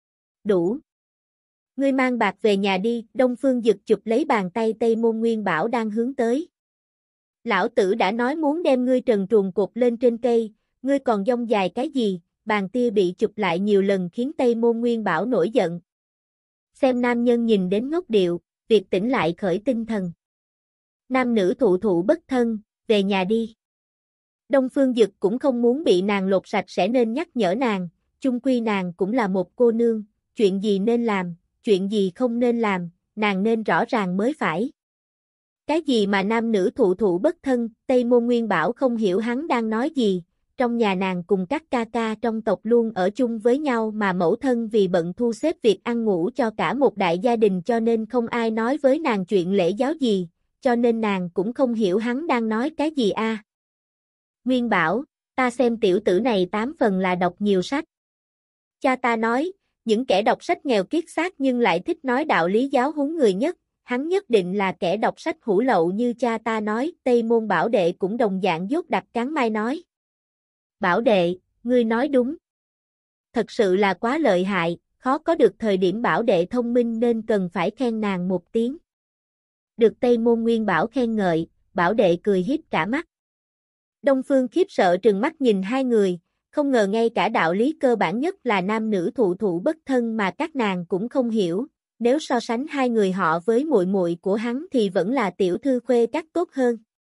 Đủ. Ngươi mang bạc về nhà đi, Đông Phương Dực chụp lấy bàn tay Tây Môn Nguyên Bảo đang hướng tới. Lão tử đã nói muốn đem ngươi trần truồng cột lên trên cây, ngươi còn dông dài cái gì, bàn tia bị chụp lại nhiều lần khiến Tây Môn Nguyên Bảo nổi giận. Xem nam nhân nhìn đến ngốc điệu, việc tỉnh lại khởi tinh thần. Nam nữ thụ thụ bất thân, về nhà đi. Đông Phương Dực cũng không muốn bị nàng lột sạch sẽ nên nhắc nhở nàng, chung quy nàng cũng là một cô nương, chuyện gì nên làm, chuyện gì không nên làm, nàng nên rõ ràng mới phải. Cái gì mà nam nữ thụ thụ bất thân, Tây Môn Nguyên Bảo không hiểu hắn đang nói gì, trong nhà nàng cùng các ca ca trong tộc luôn ở chung với nhau mà mẫu thân vì bận thu xếp việc ăn ngủ cho cả một đại gia đình cho nên không ai nói với nàng chuyện lễ giáo gì, cho nên nàng cũng không hiểu hắn đang nói cái gì a. Nguyên Bảo, ta xem tiểu tử này 8 phần là đọc nhiều sách. Cha ta nói, những kẻ đọc sách nghèo kiết xác nhưng lại thích nói đạo lý giáo huấn người nhất, hắn nhất định là kẻ đọc sách hủ lậu như cha ta nói, Tây Môn Bảo đệ cũng đồng dạng dốt đặt cán mai nói. Bảo đệ, ngươi nói đúng. Thật sự là quá lợi hại, khó có được thời điểm Bảo đệ thông minh nên cần phải khen nàng một tiếng. Được Tây Môn Nguyên Bảo khen ngợi, Bảo đệ cười hiếp cả mắt. Đông Phương khiếp sợ trừng mắt nhìn hai người, không ngờ ngay cả đạo lý cơ bản nhất là nam nữ thụ thụ bất thân mà các nàng cũng không hiểu, nếu so sánh hai người họ với muội muội của hắn thì vẫn là tiểu thư khuê các tốt hơn.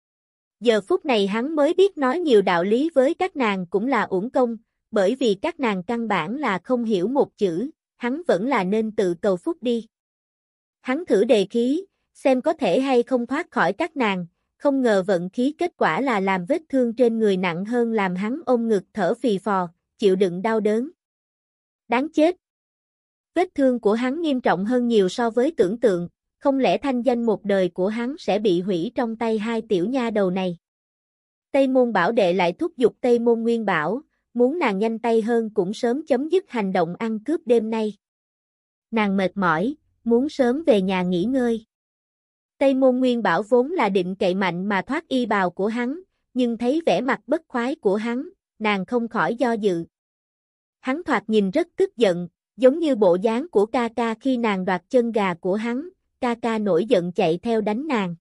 Giờ phút này hắn mới biết nói nhiều đạo lý với các nàng cũng là uổng công, bởi vì các nàng căn bản là không hiểu một chữ, hắn vẫn là nên tự cầu phúc đi. Hắn thử đề khí, xem có thể hay không thoát khỏi các nàng, không ngờ vận khí kết quả là làm vết thương trên người nặng hơn làm hắn ôm ngực thở phì phò, chịu đựng đau đớn. Đáng chết! Vết thương của hắn nghiêm trọng hơn nhiều so với tưởng tượng, không lẽ thanh danh một đời của hắn sẽ bị hủy trong tay hai tiểu nha đầu này. Tây Môn Bảo đệ lại thúc giục Tây Môn Nguyên Bảo, muốn nàng nhanh tay hơn cũng sớm chấm dứt hành động ăn cướp đêm nay. Nàng mệt mỏi, muốn sớm về nhà nghỉ ngơi. Tây Môn Nguyên Bảo vốn là định cậy mạnh mà thoát y bào của hắn, nhưng thấy vẻ mặt bất khoái của hắn, nàng không khỏi do dự. Hắn thoạt nhìn rất tức giận, giống như bộ dáng của ca ca khi nàng đoạt chân gà của hắn, ca ca nổi giận chạy theo đánh nàng.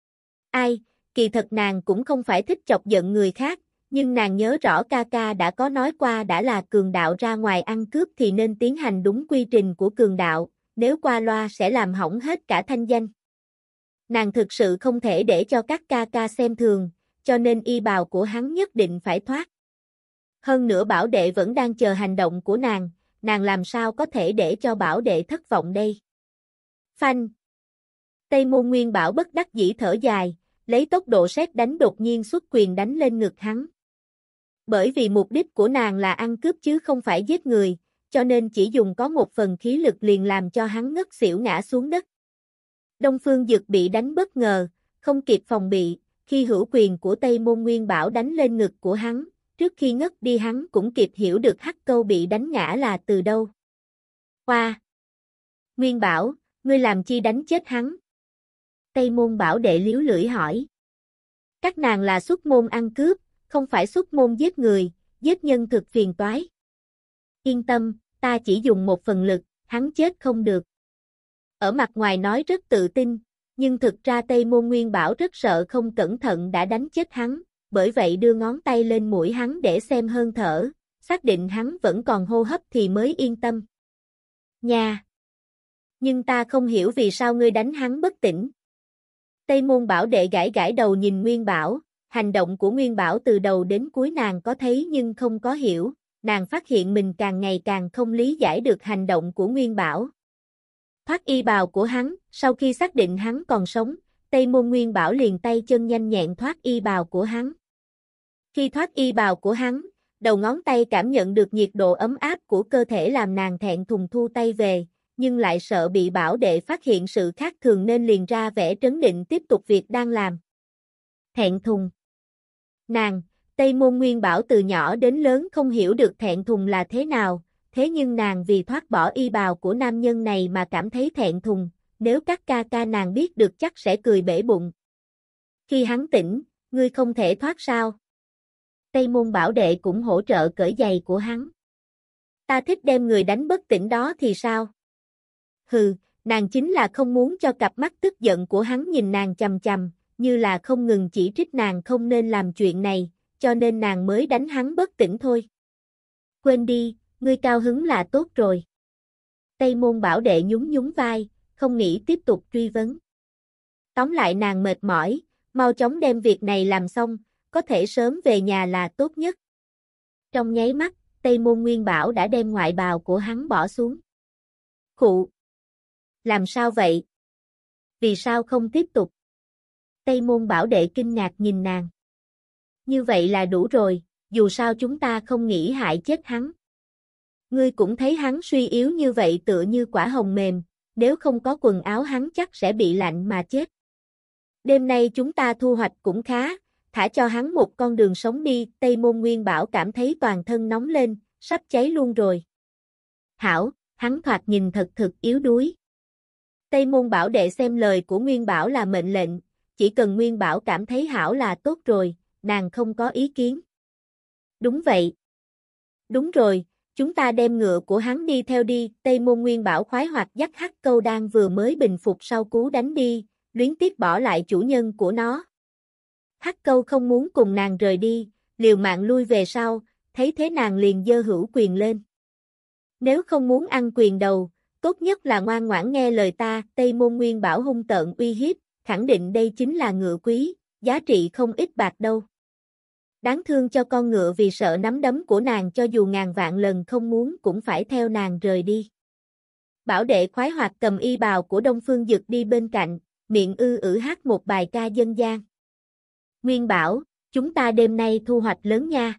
Ai, kỳ thật nàng cũng không phải thích chọc giận người khác, nhưng nàng nhớ rõ ca ca đã có nói qua đã là cường đạo ra ngoài ăn cướp thì nên tiến hành đúng quy trình của cường đạo, nếu qua loa sẽ làm hỏng hết cả thanh danh. Nàng thực sự không thể để cho các ca ca xem thường, cho nên y bào của hắn nhất định phải thoát. Hơn nữa Bảo đệ vẫn đang chờ hành động của nàng làm sao có thể để cho Bảo đệ thất vọng đây. Phanh! Tây Môn Nguyên Bảo bất đắc dĩ thở dài, lấy tốc độ sét đánh đột nhiên xuất quyền đánh lên ngực hắn. Bởi vì mục đích của nàng là ăn cướp chứ không phải giết người, cho nên chỉ dùng có một phần khí lực liền làm cho hắn ngất xỉu ngã xuống đất. Đông Phương Dực bị đánh bất ngờ, không kịp phòng bị, khi hữu quyền của Tây Môn Nguyên Bảo đánh lên ngực của hắn, trước khi ngất đi hắn cũng kịp hiểu được hắc câu bị đánh ngã là từ đâu. Hoa! Nguyên Bảo, ngươi làm chi đánh chết hắn? Tây Môn Bảo đệ liếu lưỡi hỏi. Các nàng là xuất môn ăn cướp, không phải xuất môn giết người, giết nhân thực phiền toái. Yên tâm, ta chỉ dùng một phần lực, hắn chết không được. Ở mặt ngoài nói rất tự tin, nhưng thực ra Tây Môn Nguyên Bảo rất sợ không cẩn thận đã đánh chết hắn, bởi vậy đưa ngón tay lên mũi hắn để xem hơi thở, xác định hắn vẫn còn hô hấp thì mới yên tâm. Nha! Nhưng ta không hiểu vì sao ngươi đánh hắn bất tỉnh. Tây Môn Bảo Đệ gãi gãi đầu nhìn Nguyên Bảo, hành động của Nguyên Bảo từ đầu đến cuối nàng có thấy nhưng không có hiểu, nàng phát hiện mình càng ngày càng không lý giải được hành động của Nguyên Bảo. Thoát y bào của hắn, sau khi xác định hắn còn sống, Tây Môn Nguyên Bảo liền tay chân nhanh nhẹn thoát y bào của hắn. Khi thoát y bào của hắn, đầu ngón tay cảm nhận được nhiệt độ ấm áp của cơ thể làm nàng thẹn thùng thu tay về, nhưng lại sợ bị Bảo Đệ phát hiện sự khác thường nên liền ra vẻ trấn định tiếp tục việc đang làm. Thẹn thùng. Nàng, Tây Môn Nguyên Bảo từ nhỏ đến lớn không hiểu được thẹn thùng là thế nào, thế nhưng nàng vì thoát bỏ y bào của nam nhân này mà cảm thấy thẹn thùng, nếu các ca ca nàng biết được chắc sẽ cười bể bụng. Khi hắn tỉnh, ngươi không thể thoát sao? Tây Môn Bảo Đệ cũng hỗ trợ cởi giày của hắn. Ta thích đem người đánh bất tỉnh đó thì sao? Hừ, nàng chính là không muốn cho cặp mắt tức giận của hắn nhìn nàng chằm chằm, như là không ngừng chỉ trích nàng không nên làm chuyện này, cho nên nàng mới đánh hắn bất tỉnh thôi. Quên đi, ngươi cao hứng là tốt rồi. Tây Môn Bảo Đệ nhún nhún vai, không nghĩ tiếp tục truy vấn. Tóm lại nàng mệt mỏi, mau chóng đem việc này làm xong, có thể sớm về nhà là tốt nhất. Trong nháy mắt, Tây Môn Nguyên Bảo đã đem ngoại bào của hắn bỏ xuống. Khụ! Làm sao vậy? Vì sao không tiếp tục? Tây Môn Bảo Đệ kinh ngạc nhìn nàng. Như vậy là đủ rồi, dù sao chúng ta không nghĩ hại chết hắn. Ngươi cũng thấy hắn suy yếu như vậy tựa như quả hồng mềm, nếu không có quần áo hắn chắc sẽ bị lạnh mà chết. Đêm nay chúng ta thu hoạch cũng khá, thả cho hắn một con đường sống đi, Tây Môn Nguyên Bảo cảm thấy toàn thân nóng lên, sắp cháy luôn rồi. Hảo, hắn thoạt nhìn thật thực yếu đuối. Tây Môn Bảo Đệ xem lời của Nguyên Bảo là mệnh lệnh, chỉ cần Nguyên Bảo cảm thấy hảo là tốt rồi, nàng không có ý kiến. Đúng vậy. Đúng rồi, chúng ta đem ngựa của hắn đi theo đi, Tây Môn Nguyên Bảo khoái hoạt dắt Hắc Câu đang vừa mới bình phục sau cú đánh đi, luyến tiếc bỏ lại chủ nhân của nó. Hắc Câu không muốn cùng nàng rời đi, liều mạng lui về sau, thấy thế nàng liền giơ hữu quyền lên. Nếu không muốn ăn quyền đầu, tốt nhất là ngoan ngoãn nghe lời ta, Tây Môn Nguyên Bảo hung tợn uy hiếp, khẳng định đây chính là ngựa quý, giá trị không ít bạc đâu. Đáng thương cho con ngựa vì sợ nắm đấm của nàng cho dù ngàn vạn lần không muốn cũng phải theo nàng rời đi. Bảo Đệ khoái hoạt cầm y bào của Đông Phương Dực đi bên cạnh, miệng hát một bài ca dân gian. Nguyên Bảo, chúng ta đêm nay thu hoạch lớn nha.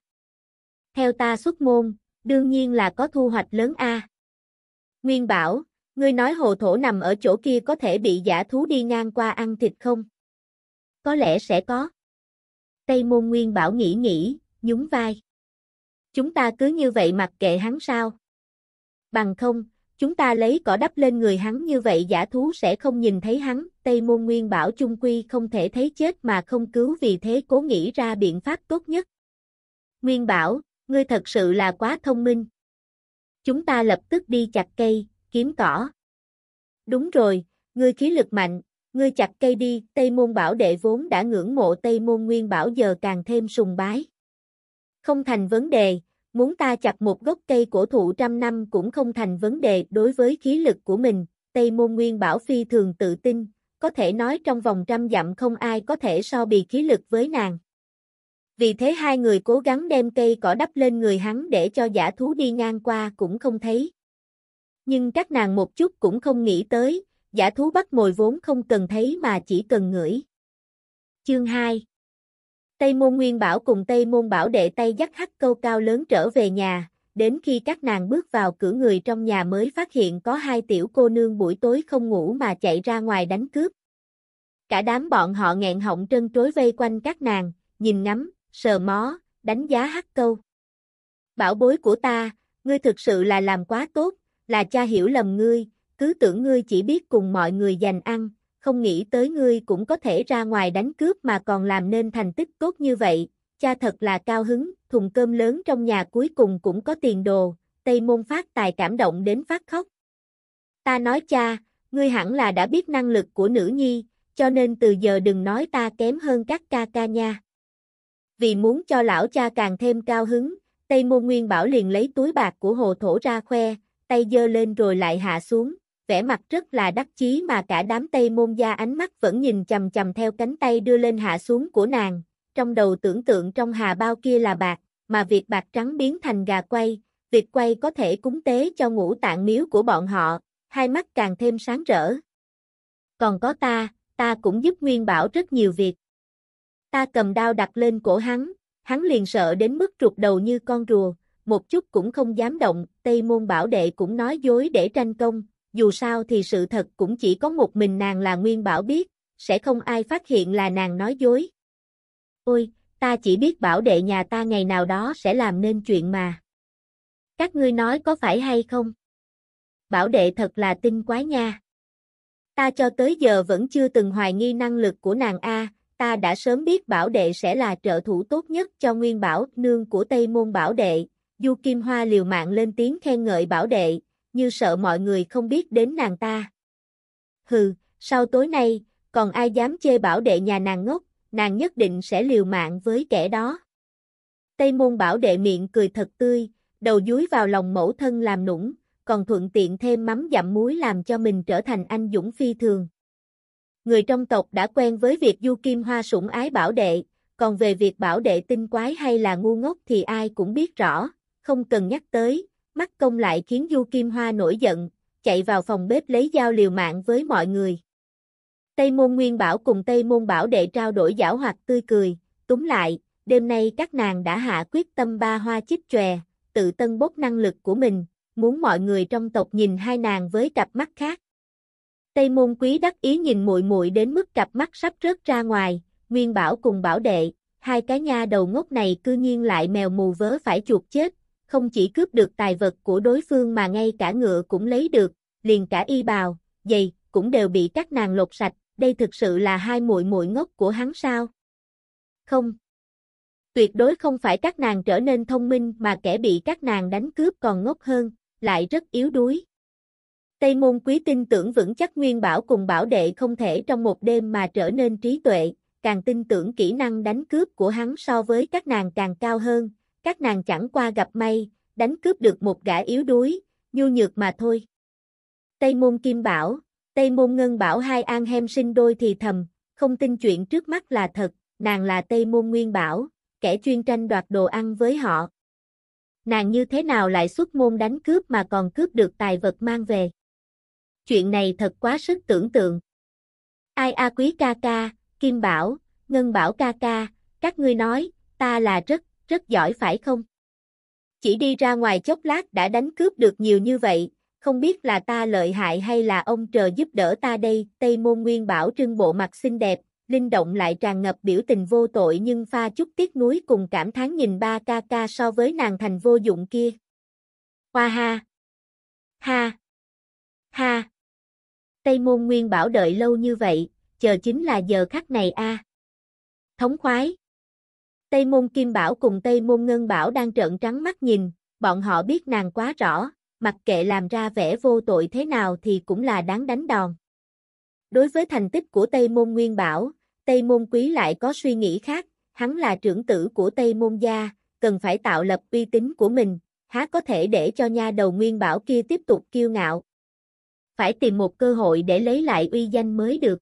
Theo ta xuất môn, đương nhiên là có thu hoạch lớn a. Nguyên Bảo, ngươi nói hồ thổ nằm ở chỗ kia có thể bị dã thú đi ngang qua ăn thịt không? Có lẽ sẽ có. Tây Môn Nguyên Bảo nghĩ, nhún vai. Chúng ta cứ như vậy mặc kệ hắn sao? Bằng không, chúng ta lấy cỏ đắp lên người hắn như vậy dã thú sẽ không nhìn thấy hắn. Tây Môn Nguyên Bảo chung quy không thể thấy chết mà không cứu vì thế cố nghĩ ra biện pháp tốt nhất. Nguyên Bảo, ngươi thật sự là quá thông minh. Chúng ta lập tức đi chặt cây, kiếm cỏ. Đúng rồi, ngươi khí lực mạnh, ngươi chặt cây đi, Tây Môn Bảo Đệ vốn đã ngưỡng mộ Tây Môn Nguyên Bảo giờ càng thêm sùng bái. Không thành vấn đề, muốn ta chặt một gốc cây cổ thụ 100 năm cũng không thành vấn đề đối với khí lực của mình, Tây Môn Nguyên Bảo phi thường tự tin, có thể nói trong vòng 100 dặm không ai có thể so bì khí lực với nàng. Vì thế hai người cố gắng đem cây cỏ đắp lên người hắn để cho dã thú đi ngang qua cũng không thấy. Nhưng các nàng một chút cũng không nghĩ tới, dã thú bắt mồi vốn không cần thấy mà chỉ cần ngửi. Chương 2 Tây Môn Nguyên Bảo cùng Tây Môn Bảo Đệ tay dắt Hắc Câu cao lớn trở về nhà, đến khi các nàng bước vào cửa người trong nhà mới phát hiện có hai tiểu cô nương buổi tối không ngủ mà chạy ra ngoài đánh cướp. Cả đám bọn họ nghẹn họng trân trối vây quanh các nàng, nhìn ngắm, sờ mó, đánh giá Hắc Câu. Bảo bối của ta, ngươi thực sự là làm quá tốt, là cha hiểu lầm ngươi, cứ tưởng ngươi chỉ biết cùng mọi người giành ăn, không nghĩ tới ngươi cũng có thể ra ngoài đánh cướp mà còn làm nên thành tích tốt như vậy, cha thật là cao hứng, thùng cơm lớn trong nhà cuối cùng cũng có tiền đồ, Tây Môn Phát Tài cảm động đến phát khóc. Ta nói cha, ngươi hẳn là đã biết năng lực của nữ nhi, cho nên từ giờ đừng nói ta kém hơn các ca ca nha. Vì muốn cho lão cha càng thêm cao hứng, Tây Môn Nguyên Bảo liền lấy túi bạc của hồ thổ ra khoe, tay giơ lên rồi lại hạ xuống, vẻ mặt rất là đắc chí mà cả đám Tây Môn gia ánh mắt vẫn nhìn chằm chằm theo cánh tay đưa lên hạ xuống của nàng, trong đầu tưởng tượng trong hà bao kia là bạc, mà việc bạc trắng biến thành gà quay, việc quay có thể cúng tế cho ngũ tạng miếu của bọn họ, hai mắt càng thêm sáng rỡ. Còn có ta cũng giúp Nguyên Bảo rất nhiều việc. Ta cầm đao đặt lên cổ hắn liền sợ đến mức rụt đầu như con rùa, một chút cũng không dám động, Tây Môn Bảo đệ cũng nói dối để tranh công, dù sao thì sự thật cũng chỉ có một mình nàng là Nguyên Bảo biết, sẽ không ai phát hiện là nàng nói dối. Ôi, ta chỉ biết Bảo đệ nhà ta ngày nào đó sẽ làm nên chuyện mà. Các ngươi nói có phải hay không? Bảo đệ thật là tinh quái nha. Ta cho tới giờ vẫn chưa từng hoài nghi năng lực của nàng a, ta đã sớm biết Bảo đệ sẽ là trợ thủ tốt nhất cho Nguyên Bảo, nương của Tây Môn Bảo đệ. Du Kim Hoa liều mạng lên tiếng khen ngợi Bảo đệ, như sợ mọi người không biết đến nàng ta. Hừ, sau tối nay, còn ai dám chê Bảo đệ nhà nàng ngốc, nàng nhất định sẽ liều mạng với kẻ đó. Tây Môn Bảo đệ miệng cười thật tươi, đầu dúi vào lòng mẫu thân làm nũng, còn thuận tiện thêm mắm dặm muối làm cho mình trở thành anh dũng phi thường. Người trong tộc đã quen với việc Du Kim Hoa sủng ái Bảo đệ, còn về việc Bảo đệ tinh quái hay là ngu ngốc thì ai cũng biết rõ, không cần nhắc tới, mắt công lại khiến Du Kim Hoa nổi giận, chạy vào phòng bếp lấy dao liều mạng với mọi người. Tây Môn Nguyên Bảo cùng Tây Môn Bảo đệ trao đổi giảo hoạt tươi cười, túm lại, đêm nay các nàng đã hạ quyết tâm ba hoa chích chòe, tự tân bốc năng lực của mình, muốn mọi người trong tộc nhìn hai nàng với cặp mắt khác. Tây Môn Quý đắc ý nhìn muội muội đến mức cặp mắt sắp rớt ra ngoài, Nguyên Bảo cùng Bảo đệ, hai cái nha đầu ngốc này cư nhiên lại mèo mù vớ phải chuột chết, không chỉ cướp được tài vật của đối phương mà ngay cả ngựa cũng lấy được, liền cả y bào, giày cũng đều bị các nàng lột sạch, đây thực sự là hai muội muội ngốc của hắn sao? Không. Tuyệt đối không phải các nàng trở nên thông minh mà kẻ bị các nàng đánh cướp còn ngốc hơn, lại rất yếu đuối. Tây Môn Quý tin tưởng vững chắc Nguyên Bảo cùng Bảo đệ không thể trong một đêm mà trở nên trí tuệ, càng tin tưởng kỹ năng đánh cướp của hắn so với các nàng càng cao hơn, các nàng chẳng qua gặp may, đánh cướp được một gã yếu đuối, nhu nhược mà thôi. Tây Môn Kim Bảo, Tây Môn Ngân Bảo hai an hem sinh đôi thì thầm, không tin chuyện trước mắt là thật, nàng là Tây Môn Nguyên Bảo, kẻ chuyên tranh đoạt đồ ăn với họ. Nàng như thế nào lại xuất môn đánh cướp mà còn cướp được tài vật mang về? Chuyện này thật quá sức tưởng tượng. Ai a Quý ca ca, Kim Bảo, Ngân Bảo ca ca, các ngươi nói, ta là rất giỏi phải không? Chỉ đi ra ngoài chốc lát đã đánh cướp được nhiều như vậy, không biết là ta lợi hại hay là ông trời giúp đỡ ta đây. Tây Môn Nguyên Bảo trưng bộ mặt xinh đẹp, linh động lại tràn ngập biểu tình vô tội nhưng pha chút tiếc nuối cùng cảm thán nhìn ba ca ca so với nàng thành vô dụng kia. Hoa ha! Ha! Ha! Tây Môn Nguyên Bảo đợi lâu như vậy, chờ chính là giờ khắc này a. Thống khoái! Tây Môn Kim Bảo cùng Tây Môn Ngân Bảo đang trợn trắng mắt nhìn, bọn họ biết nàng quá rõ, mặc kệ làm ra vẻ vô tội thế nào thì cũng là đáng đánh đòn. Đối với thành tích của Tây Môn Nguyên Bảo, Tây Môn Quý lại có suy nghĩ khác, hắn là trưởng tử của Tây Môn gia, cần phải tạo lập uy tín của mình, há có thể để cho nha đầu Nguyên Bảo kia tiếp tục kiêu ngạo. Phải tìm một cơ hội để lấy lại uy danh mới được.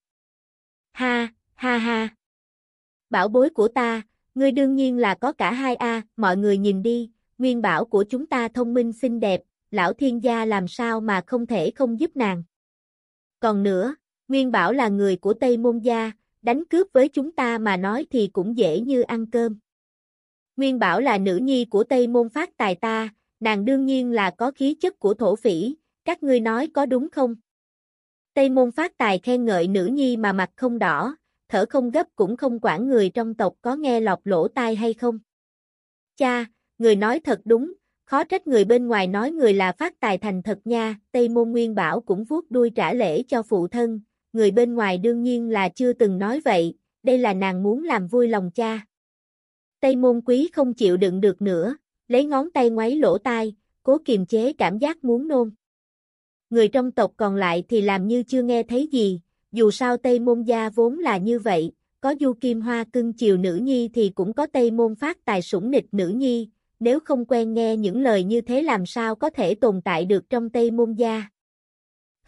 Ha, ha ha. Bảo bối của ta, ngươi đương nhiên là có cả hai a, mọi người nhìn đi, Nguyên Bảo của chúng ta thông minh xinh đẹp, lão thiên gia làm sao mà không thể không giúp nàng. Còn nữa, Nguyên Bảo là người của Tây Môn gia, đánh cướp với chúng ta mà nói thì cũng dễ như ăn cơm. Nguyên Bảo là nữ nhi của Tây Môn Phát Tài ta, nàng đương nhiên là có khí chất của thổ phỉ, các ngươi nói có đúng không? Tây Môn Phát Tài khen ngợi nữ nhi mà mặt không đỏ, thở không gấp cũng không quản người trong tộc có nghe lọt lỗ tai hay không. Cha, người nói thật đúng, khó trách người bên ngoài nói người là Phát Tài thành thật nha. Tây Môn Nguyên Bảo cũng vuốt đuôi trả lễ cho phụ thân, người bên ngoài đương nhiên là chưa từng nói vậy, đây là nàng muốn làm vui lòng cha. Tây Môn Quý không chịu đựng được nữa, lấy ngón tay ngoáy lỗ tai, cố kiềm chế cảm giác muốn nôn. Người trong tộc còn lại thì làm như chưa nghe thấy gì, dù sao Tây Môn gia vốn là như vậy, có Du Kim Hoa cưng chiều nữ nhi thì cũng có Tây Môn Phát Tài sủng nịch nữ nhi, nếu không quen nghe những lời như thế làm sao có thể tồn tại được trong Tây Môn gia.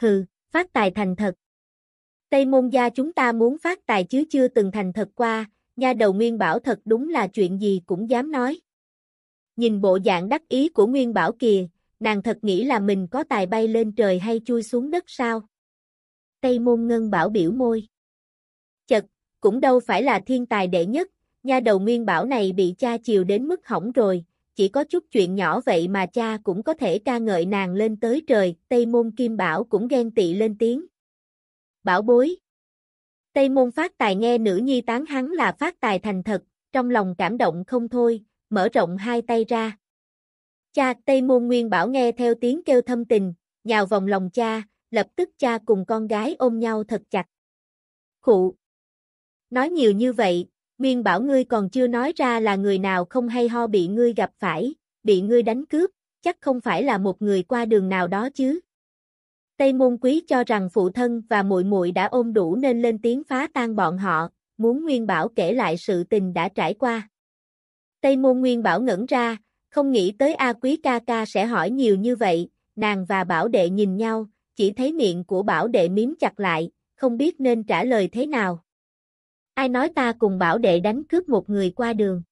Hừ, phát tài thành thật. Tây Môn gia chúng ta muốn phát tài chứ chưa từng thành thật qua, nha đầu Nguyên Bảo thật đúng là chuyện gì cũng dám nói. Nhìn bộ dạng đắc ý của Nguyên Bảo kìa, nàng thật nghĩ là mình có tài bay lên trời hay chui xuống đất sao? Tây Môn Ngân Bảo biểu môi. Chật, cũng đâu phải là thiên tài đệ nhất, nha đầu Nguyên Bảo này bị cha chiều đến mức hỏng rồi, chỉ có chút chuyện nhỏ vậy mà cha cũng có thể ca ngợi nàng lên tới trời, Tây Môn Kim Bảo cũng ghen tị lên tiếng. Bảo bối. Tây Môn Phát Tài nghe nữ nhi tán hắn là phát tài thành thật, trong lòng cảm động không thôi, mở rộng hai tay ra. Cha, Tây Môn Nguyên Bảo nghe theo tiếng kêu thâm tình, nhào vòng lòng cha, lập tức cha cùng con gái ôm nhau thật chặt. Khụ. Nói nhiều như vậy, Nguyên Bảo ngươi còn chưa nói ra là người nào không hay ho bị ngươi gặp phải, bị ngươi đánh cướp, chắc không phải là một người qua đường nào đó chứ. Tây Môn Quý cho rằng phụ thân và muội muội đã ôm đủ nên lên tiếng phá tan bọn họ, muốn Nguyên Bảo kể lại sự tình đã trải qua. Tây Môn Nguyên Bảo ngẩn ra, không nghĩ tới A Quý ca ca sẽ hỏi nhiều như vậy, nàng và Bảo đệ nhìn nhau, chỉ thấy miệng của Bảo đệ miếm chặt lại, không biết nên trả lời thế nào. Ai nói ta cùng Bảo đệ đánh cướp một người qua đường?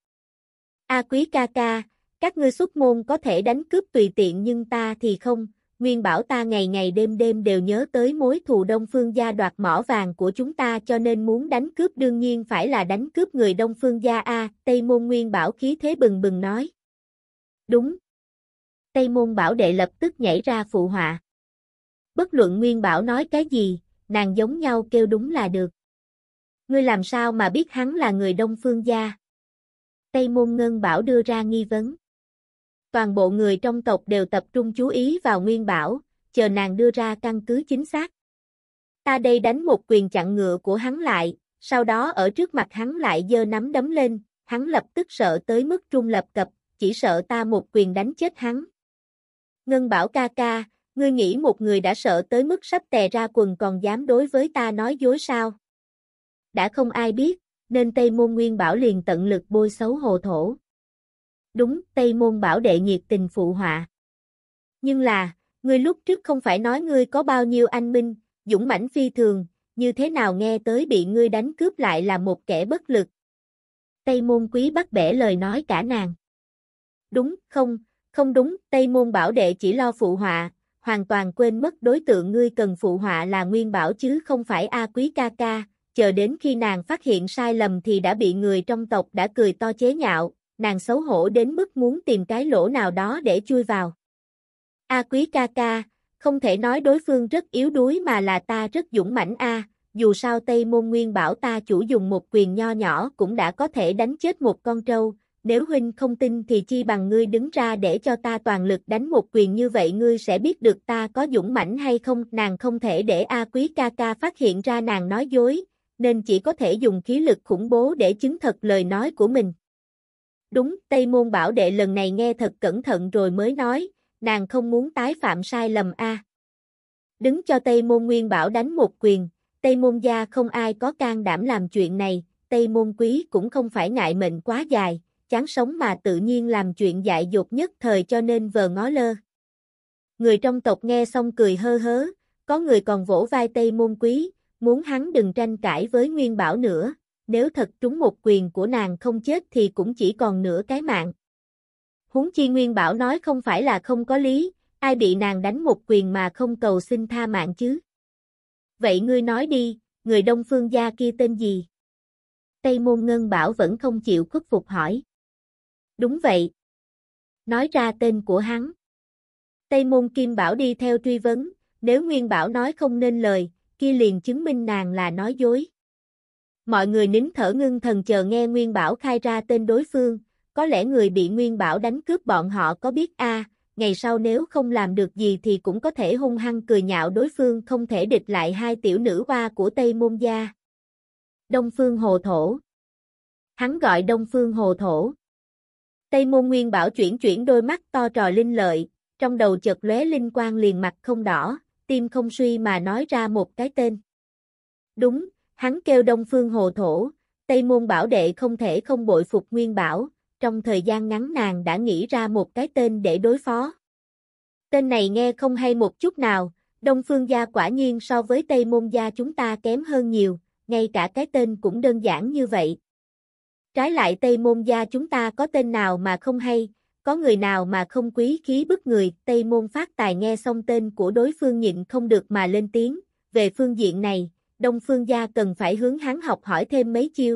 A Quý ca ca, các ngươi xuất môn có thể đánh cướp tùy tiện nhưng ta thì không. Nguyên Bảo ta ngày ngày đêm đêm đều nhớ tới mối thù Đông Phương gia đoạt mỏ vàng của chúng ta cho nên muốn đánh cướp đương nhiên phải là đánh cướp người Đông Phương gia a. Tây Môn Nguyên Bảo khí thế bừng bừng nói. Đúng. Tây Môn Bảo đệ lập tức nhảy ra phụ họa. Bất luận Nguyên Bảo nói cái gì, nàng giống nhau kêu đúng là được. Ngươi làm sao mà biết hắn là người Đông Phương gia? Tây Môn Ngân Bảo đưa ra nghi vấn. Toàn bộ người trong tộc đều tập trung chú ý vào Nguyên Bảo, chờ nàng đưa ra căn cứ chính xác. Ta đây đánh một quyền chặn ngựa của hắn lại, sau đó ở trước mặt hắn lại giơ nắm đấm lên, hắn lập tức sợ tới mức trung lập cập, chỉ sợ ta một quyền đánh chết hắn. Ngân Bảo ca ca, ngươi nghĩ một người đã sợ tới mức sắp tè ra quần còn dám đối với ta nói dối sao? Đã không ai biết, nên Tây Môn Nguyên Bảo liền tận lực bôi xấu hồ thổ. Đúng, Tây Môn Bảo đệ nhiệt tình phụ họa. Nhưng là, ngươi lúc trước không phải nói ngươi có bao nhiêu anh minh, dũng mãnh phi thường, như thế nào nghe tới bị ngươi đánh cướp lại là một kẻ bất lực. Tây Môn Quý bắt bẻ lời nói cả nàng. Đúng, không đúng, Tây Môn Bảo đệ chỉ lo phụ họa, hoàn toàn quên mất đối tượng ngươi cần phụ họa là Nguyên Bảo chứ không phải A Quý ca ca, chờ đến khi nàng phát hiện sai lầm thì đã bị người trong tộc đã cười to chế nhạo. Nàng xấu hổ đến mức muốn tìm cái lỗ nào đó để chui vào. A Quý ca ca, không thể nói đối phương rất yếu đuối mà là ta rất dũng mãnh a. Dù sao Tây Môn Nguyên Bảo ta chủ dùng một quyền nho nhỏ cũng đã có thể đánh chết một con trâu, nếu huynh không tin thì chi bằng ngươi đứng ra để cho ta toàn lực đánh một quyền như vậy ngươi sẽ biết được ta có dũng mãnh hay không. Nàng không thể để A Quý ca ca phát hiện ra nàng nói dối, nên chỉ có thể dùng khí lực khủng bố để chứng thật lời nói của mình. Đúng, Tây Môn Bảo đệ lần này nghe thật cẩn thận rồi mới nói, nàng không muốn tái phạm sai lầm a. Đứng cho Tây Môn Nguyên Bảo đánh một quyền, Tây Môn gia không ai có can đảm làm chuyện này, Tây Môn Quý cũng không phải ngại mệnh quá dài, chán sống mà tự nhiên làm chuyện dại dột nhất thời cho nên vờ ngó lơ. Người trong tộc nghe xong cười hơ hớ, có người còn vỗ vai Tây Môn Quý, muốn hắn đừng tranh cãi với Nguyên Bảo nữa. Nếu thật trúng một quyền của nàng không chết thì cũng chỉ còn nửa cái mạng. Huống chi Nguyên Bảo nói không phải là không có lý, ai bị nàng đánh một quyền mà không cầu xin tha mạng chứ. Vậy ngươi nói đi, người Đông Phương gia kia tên gì? Tây Môn Ngân Bảo vẫn không chịu khuất phục hỏi. Đúng vậy. Nói ra tên của hắn. Tây Môn Kim Bảo đi theo truy vấn, nếu Nguyên Bảo nói không nên lời, kia liền chứng minh nàng là nói dối. Mọi người nín thở ngưng thần chờ nghe Nguyên Bảo khai ra tên đối phương, có lẽ người bị Nguyên Bảo đánh cướp bọn họ có biết ngày sau nếu không làm được gì thì cũng có thể hung hăng cười nhạo đối phương không thể địch lại hai tiểu nữ hoa của Tây Môn gia. Đông Phương Hồ Thổ. Hắn gọi Đông Phương Hồ Thổ. Tây Môn Nguyên Bảo chuyển đôi mắt to trò linh lợi, trong đầu chợt lóe linh quang liền mặt không đỏ, tim không suy mà nói ra một cái tên. Đúng. Hắn kêu Đông Phương Hồ Thổ, Tây Môn Bảo đệ không thể không bội phục Nguyên Bảo, trong thời gian ngắn nàng đã nghĩ ra một cái tên để đối phó. Tên này nghe không hay một chút nào, Đông Phương gia quả nhiên so với Tây Môn gia chúng ta kém hơn nhiều, ngay cả cái tên cũng đơn giản như vậy. Trái lại Tây Môn gia chúng ta có tên nào mà không hay, có người nào mà không quý khí bức người. Tây Môn Phát Tài nghe xong tên của đối phương nhịn không được mà lên tiếng, về phương diện này, Đông Phương gia cần phải hướng hắn học hỏi thêm mấy chiêu.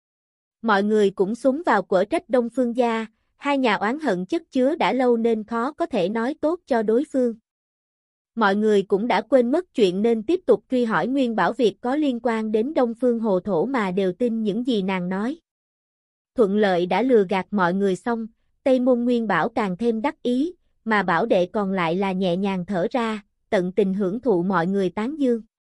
Mọi người cũng xúm vào quở trách Đông Phương gia, hai nhà oán hận chất chứa đã lâu nên khó có thể nói tốt cho đối phương. Mọi người cũng đã quên mất chuyện nên tiếp tục truy hỏi Nguyên Bảo việc có liên quan đến Đông Phương Hồ Thổ mà đều tin những gì nàng nói. Thuận lợi đã lừa gạt mọi người xong, Tây Môn Nguyên Bảo càng thêm đắc ý, mà Bảo đệ còn lại là nhẹ nhàng thở ra, tận tình hưởng thụ mọi người tán dương.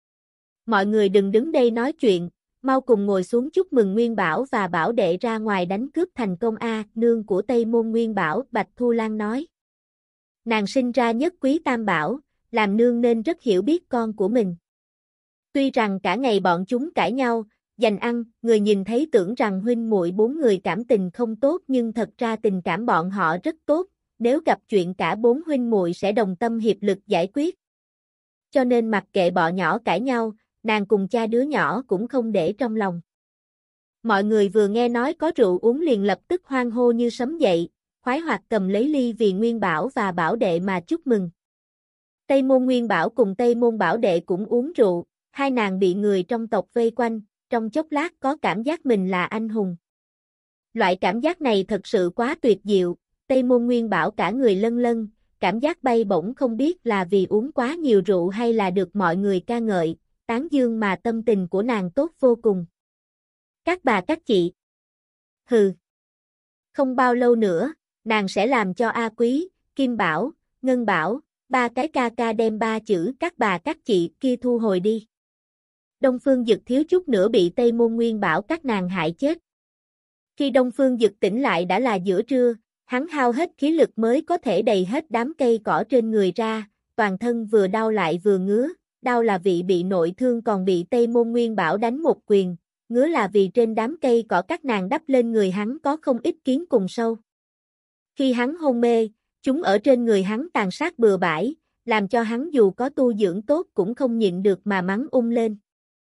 Mọi người đừng đứng đây nói chuyện, mau cùng ngồi xuống chúc mừng Nguyên Bảo và Bảo đệ ra ngoài đánh cướp thành công a. Nương của Tây Môn Nguyên Bảo, Bạch Thu Lan nói. Nàng sinh ra nhất quý tam bảo, làm nương nên rất hiểu biết con của mình. Tuy rằng cả ngày bọn chúng cãi nhau, giành ăn, người nhìn thấy tưởng rằng huynh muội bốn người cảm tình không tốt nhưng thật ra tình cảm bọn họ rất tốt, nếu gặp chuyện cả bốn huynh muội sẽ đồng tâm hiệp lực giải quyết. Cho nên mặc kệ bọn nhỏ cãi nhau, nàng cùng cha đứa nhỏ cũng không để trong lòng. Mọi người vừa nghe nói có rượu uống liền lập tức hoan hô như sấm dậy, khoái hoạt cầm lấy ly vì Nguyên Bảo và Bảo đệ mà chúc mừng. Tây Môn Nguyên Bảo cùng Tây Môn Bảo đệ cũng uống rượu, hai nàng bị người trong tộc vây quanh, trong chốc lát có cảm giác mình là anh hùng. Loại cảm giác này thật sự quá tuyệt diệu, Tây Môn Nguyên Bảo cả người lân lân, cảm giác bay bổng không biết là vì uống quá nhiều rượu hay là được mọi người ca ngợi, tán dương mà tâm tình của nàng tốt vô cùng. Các bà các chị. Hừ. Không bao lâu nữa, nàng sẽ làm cho A Quý, Kim Bảo, Ngân Bảo, ba cái ca ca đem ba chữ các bà các chị kia thu hồi đi. Đông Phương Dực thiếu chút nữa bị Tây Môn Nguyên Bảo các nàng hại chết. Khi Đông Phương Dực tỉnh lại đã là giữa trưa, hắn hao hết khí lực mới có thể đầy hết đám cây cỏ trên người ra, toàn thân vừa đau lại vừa ngứa, đau là vì bị nội thương còn bị Tây Môn Nguyên Bảo đánh một quyền, ngứa là vì trên đám cây cỏ các nàng đắp lên người hắn có không ít kiến cùng sâu. Khi hắn hôn mê, chúng ở trên người hắn tàn sát bừa bãi, làm cho hắn dù có tu dưỡng tốt cũng không nhịn được mà mắng lên.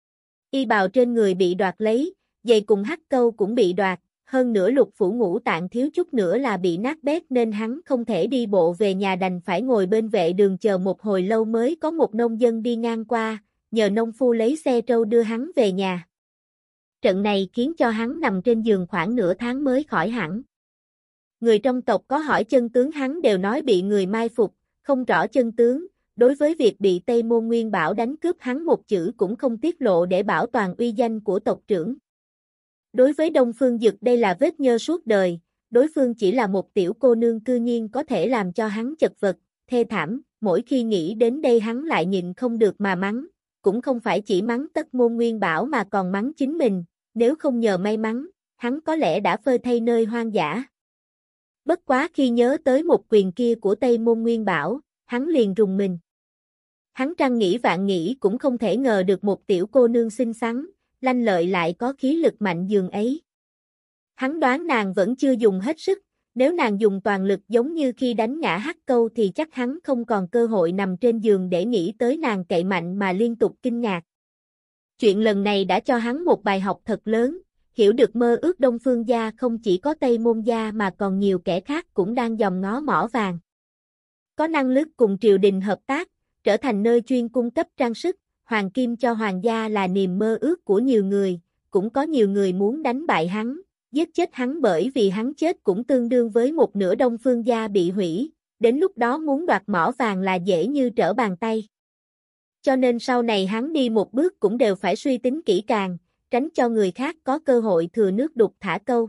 Y bào trên người bị đoạt lấy, giày cùng hắc câu cũng bị đoạt, hơn nữa lục phủ ngũ tạng thiếu chút nữa là bị nát bét nên hắn không thể đi bộ về nhà đành phải ngồi bên vệ đường chờ một hồi lâu mới có một nông dân đi ngang qua, nhờ nông phu lấy xe trâu đưa hắn về nhà. Trận này khiến cho hắn nằm trên giường khoảng nửa tháng mới khỏi hẳn. Người trong tộc có hỏi chân tướng hắn đều nói bị người mai phục, không rõ chân tướng. Đối với việc bị Tây Môn Nguyên Bảo đánh cướp hắn một chữ cũng không tiết lộ để bảo toàn uy danh của tộc trưởng. Đối với Đông Phương Dực đây là vết nhơ suốt đời, đối phương chỉ là một tiểu cô nương cư nhiên có thể làm cho hắn chật vật, thê thảm, mỗi khi nghĩ đến đây hắn lại nhịn không được mà mắng, cũng không phải chỉ mắng Tất Môn Nguyên Bảo mà còn mắng chính mình, nếu không nhờ may mắn, hắn có lẽ đã phơi thây nơi hoang dã. Bất quá khi nhớ tới một quyền kia của Tây Môn Nguyên Bảo, hắn liền rùng mình. Hắn trăm nghĩ vạn nghĩ cũng không thể ngờ được một tiểu cô nương xinh xắn, lanh lợi lại có khí lực mạnh dường ấy. Hắn đoán nàng vẫn chưa dùng hết sức, nếu nàng dùng toàn lực giống như khi đánh ngã hắc câu thì chắc hắn không còn cơ hội nằm trên giường để nghĩ tới nàng cậy mạnh mà liên tục kinh ngạc. Chuyện lần này đã cho hắn một bài học thật lớn, hiểu được mơ ước Đông Phương gia không chỉ có Tây Môn gia mà còn nhiều kẻ khác cũng đang dòm ngó mỏ vàng. Có năng lực cùng triều đình hợp tác, trở thành nơi chuyên cung cấp trang sức, hoàng kim cho hoàng gia là niềm mơ ước của nhiều người, cũng có nhiều người muốn đánh bại hắn, giết chết hắn bởi vì hắn chết cũng tương đương với một nửa Đông Phương gia bị hủy, đến lúc đó muốn đoạt mỏ vàng là dễ như trở bàn tay. Cho nên sau này hắn đi một bước cũng đều phải suy tính kỹ càng, tránh cho người khác có cơ hội thừa nước đục thả câu.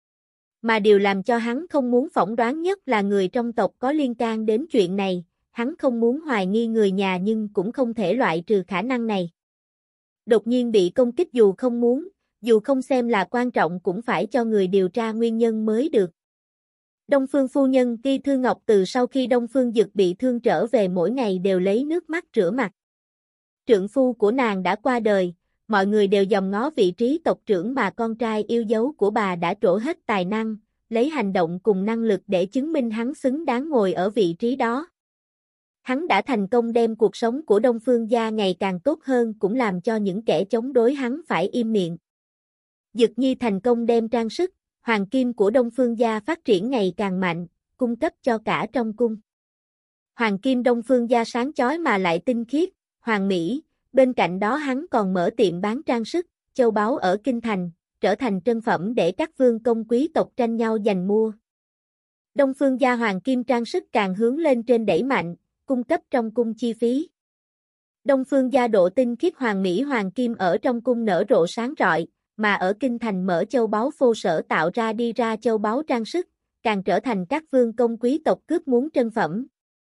Mà điều làm cho hắn không muốn phỏng đoán nhất là người trong tộc có liên can đến chuyện này, hắn không muốn hoài nghi người nhà nhưng cũng không thể loại trừ khả năng này. Đột nhiên bị công kích dù không muốn, dù không xem là quan trọng cũng phải cho người điều tra nguyên nhân mới được. Đông Phương phu nhân Ti Thư Ngọc từ sau khi Đông Phương Dực bị thương trở về mỗi ngày đều lấy nước mắt rửa mặt. Trượng phu của nàng đã qua đời, mọi người đều dòm ngó vị trí tộc trưởng mà con trai yêu dấu của bà đã trổ hết tài năng, lấy hành động cùng năng lực để chứng minh hắn xứng đáng ngồi ở vị trí đó. Hắn đã thành công đem cuộc sống của Đông Phương gia ngày càng tốt hơn, cũng làm cho những kẻ chống đối hắn phải im miệng. Dực Nhi thành công đem trang sức, hoàng kim của Đông Phương gia phát triển ngày càng mạnh, cung cấp cho cả trong cung. Hoàng kim Đông Phương gia sáng chói mà lại tinh khiết, hoàn mỹ, bên cạnh đó hắn còn mở tiệm bán trang sức, châu báu ở kinh thành, trở thành trân phẩm để các vương công quý tộc tranh nhau giành mua. Đông Phương gia hoàng kim trang sức càng hướng lên trên đẩy mạnh, cung cấp trong cung chi phí. Đông Phương gia độ tinh khiết hoàn mỹ hoàng kim ở trong cung nở rộ sáng rọi, mà ở kinh thành mở châu báu phô sở tạo ra đi ra châu báu trang sức, càng trở thành các vương công quý tộc cướp muốn trân phẩm.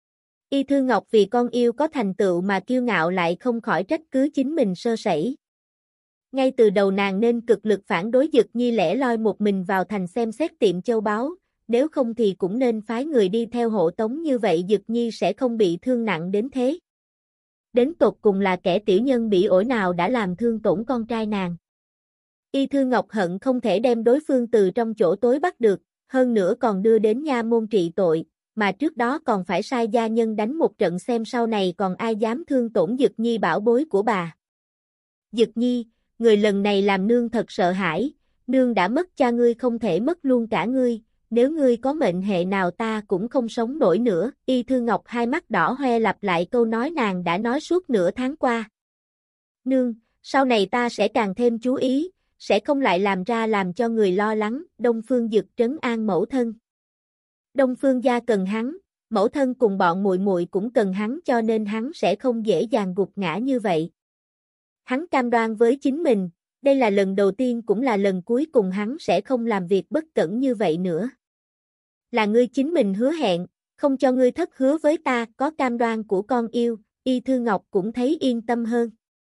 Y Thư Ngọc vì con yêu có thành tựu mà kiêu ngạo lại không khỏi trách cứ chính mình sơ sẩy. Ngay từ đầu nàng nên cực lực phản đối Dực Nhi lẻ loi một mình vào thành xem xét tiệm châu báu, nếu không thì cũng nên phái người đi theo hộ tống, như vậy Dực Nhi sẽ không bị thương nặng đến thế. Đến tột cùng là kẻ tiểu nhân bỉ ổi nào đã làm thương tổn con trai nàng. Y Thư Ngọc hận không thể đem đối phương từ trong chỗ tối bắt được, hơn nữa còn đưa đến nha môn trị tội, mà trước đó còn phải sai gia nhân đánh một trận xem sau này còn ai dám thương tổn Dực Nhi bảo bối của bà. Dực Nhi, người lần này làm nương thật sợ hãi, nương đã mất cha ngươi không thể mất luôn cả ngươi, nếu ngươi có mệnh hệ nào ta cũng không sống nổi nữa. Y Thư Ngọc hai mắt đỏ hoe lặp lại câu nói nàng đã nói suốt nửa tháng qua. Nương, sau này ta sẽ càng thêm chú ý, sẽ không lại làm ra làm cho người lo lắng. Đông Phương Dực trấn an mẫu thân. Đông Phương gia cần hắn, mẫu thân cùng bọn muội muội cũng cần hắn, cho nên hắn sẽ không dễ dàng gục ngã như vậy. Hắn cam đoan với chính mình, đây là lần đầu tiên cũng là lần cuối cùng, hắn sẽ không làm việc bất cẩn như vậy nữa. Là ngươi chính mình hứa hẹn, không cho ngươi thất hứa với ta, có cam đoan của con yêu. Y Thư Ngọc cũng thấy yên tâm hơn.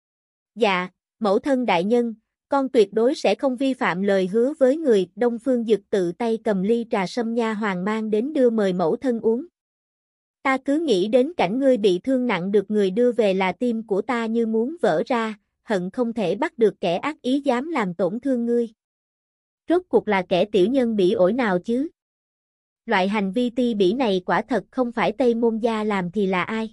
Dạ, mẫu thân đại nhân, con tuyệt đối sẽ không vi phạm lời hứa với người. Đông Phương Dực tự tay cầm ly trà sâm nha hoàng mang đến đưa mời mẫu thân uống. Ta cứ nghĩ đến cảnh ngươi bị thương nặng được người đưa về là tim của ta như muốn vỡ ra, hận không thể bắt được kẻ ác ý dám làm tổn thương ngươi. Rốt cuộc là kẻ tiểu nhân bỉ ổi nào chứ? Loại hành vi ti bỉ này quả thật không phải Tây Môn gia làm thì là ai?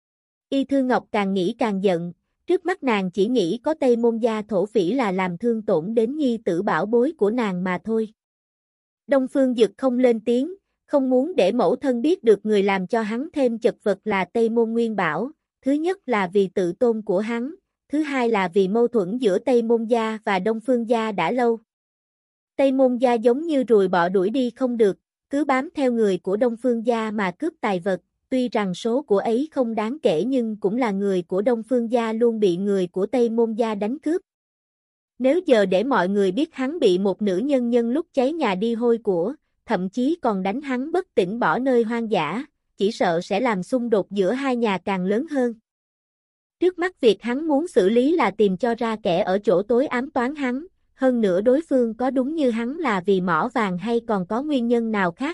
Y Thư Ngọc càng nghĩ càng giận, trước mắt nàng chỉ nghĩ có Tây Môn gia thổ phỉ là làm thương tổn đến nhi tử bảo bối của nàng mà thôi. Đông Phương Dực không lên tiếng, không muốn để mẫu thân biết được người làm cho hắn thêm chật vật là Tây Môn Nguyên Bảo, thứ nhất là vì tự tôn của hắn, thứ hai là vì mâu thuẫn giữa Tây Môn gia và Đông Phương gia đã lâu. Tây Môn gia giống như ruồi bọ đuổi đi không được, cứ bám theo người của Đông Phương gia mà cướp tài vật, tuy rằng số của ấy không đáng kể nhưng cũng là người của Đông Phương gia luôn bị người của Tây Môn gia đánh cướp. Nếu giờ để mọi người biết hắn bị một nữ nhân nhân lúc cháy nhà đi hôi của, thậm chí còn đánh hắn bất tỉnh bỏ nơi hoang dã, chỉ sợ sẽ làm xung đột giữa hai nhà càng lớn hơn. Trước mắt việc hắn muốn xử lý là tìm cho ra kẻ ở chỗ tối ám toán hắn, hơn nữa đối phương có đúng như hắn là vì mỏ vàng hay còn có nguyên nhân nào khác.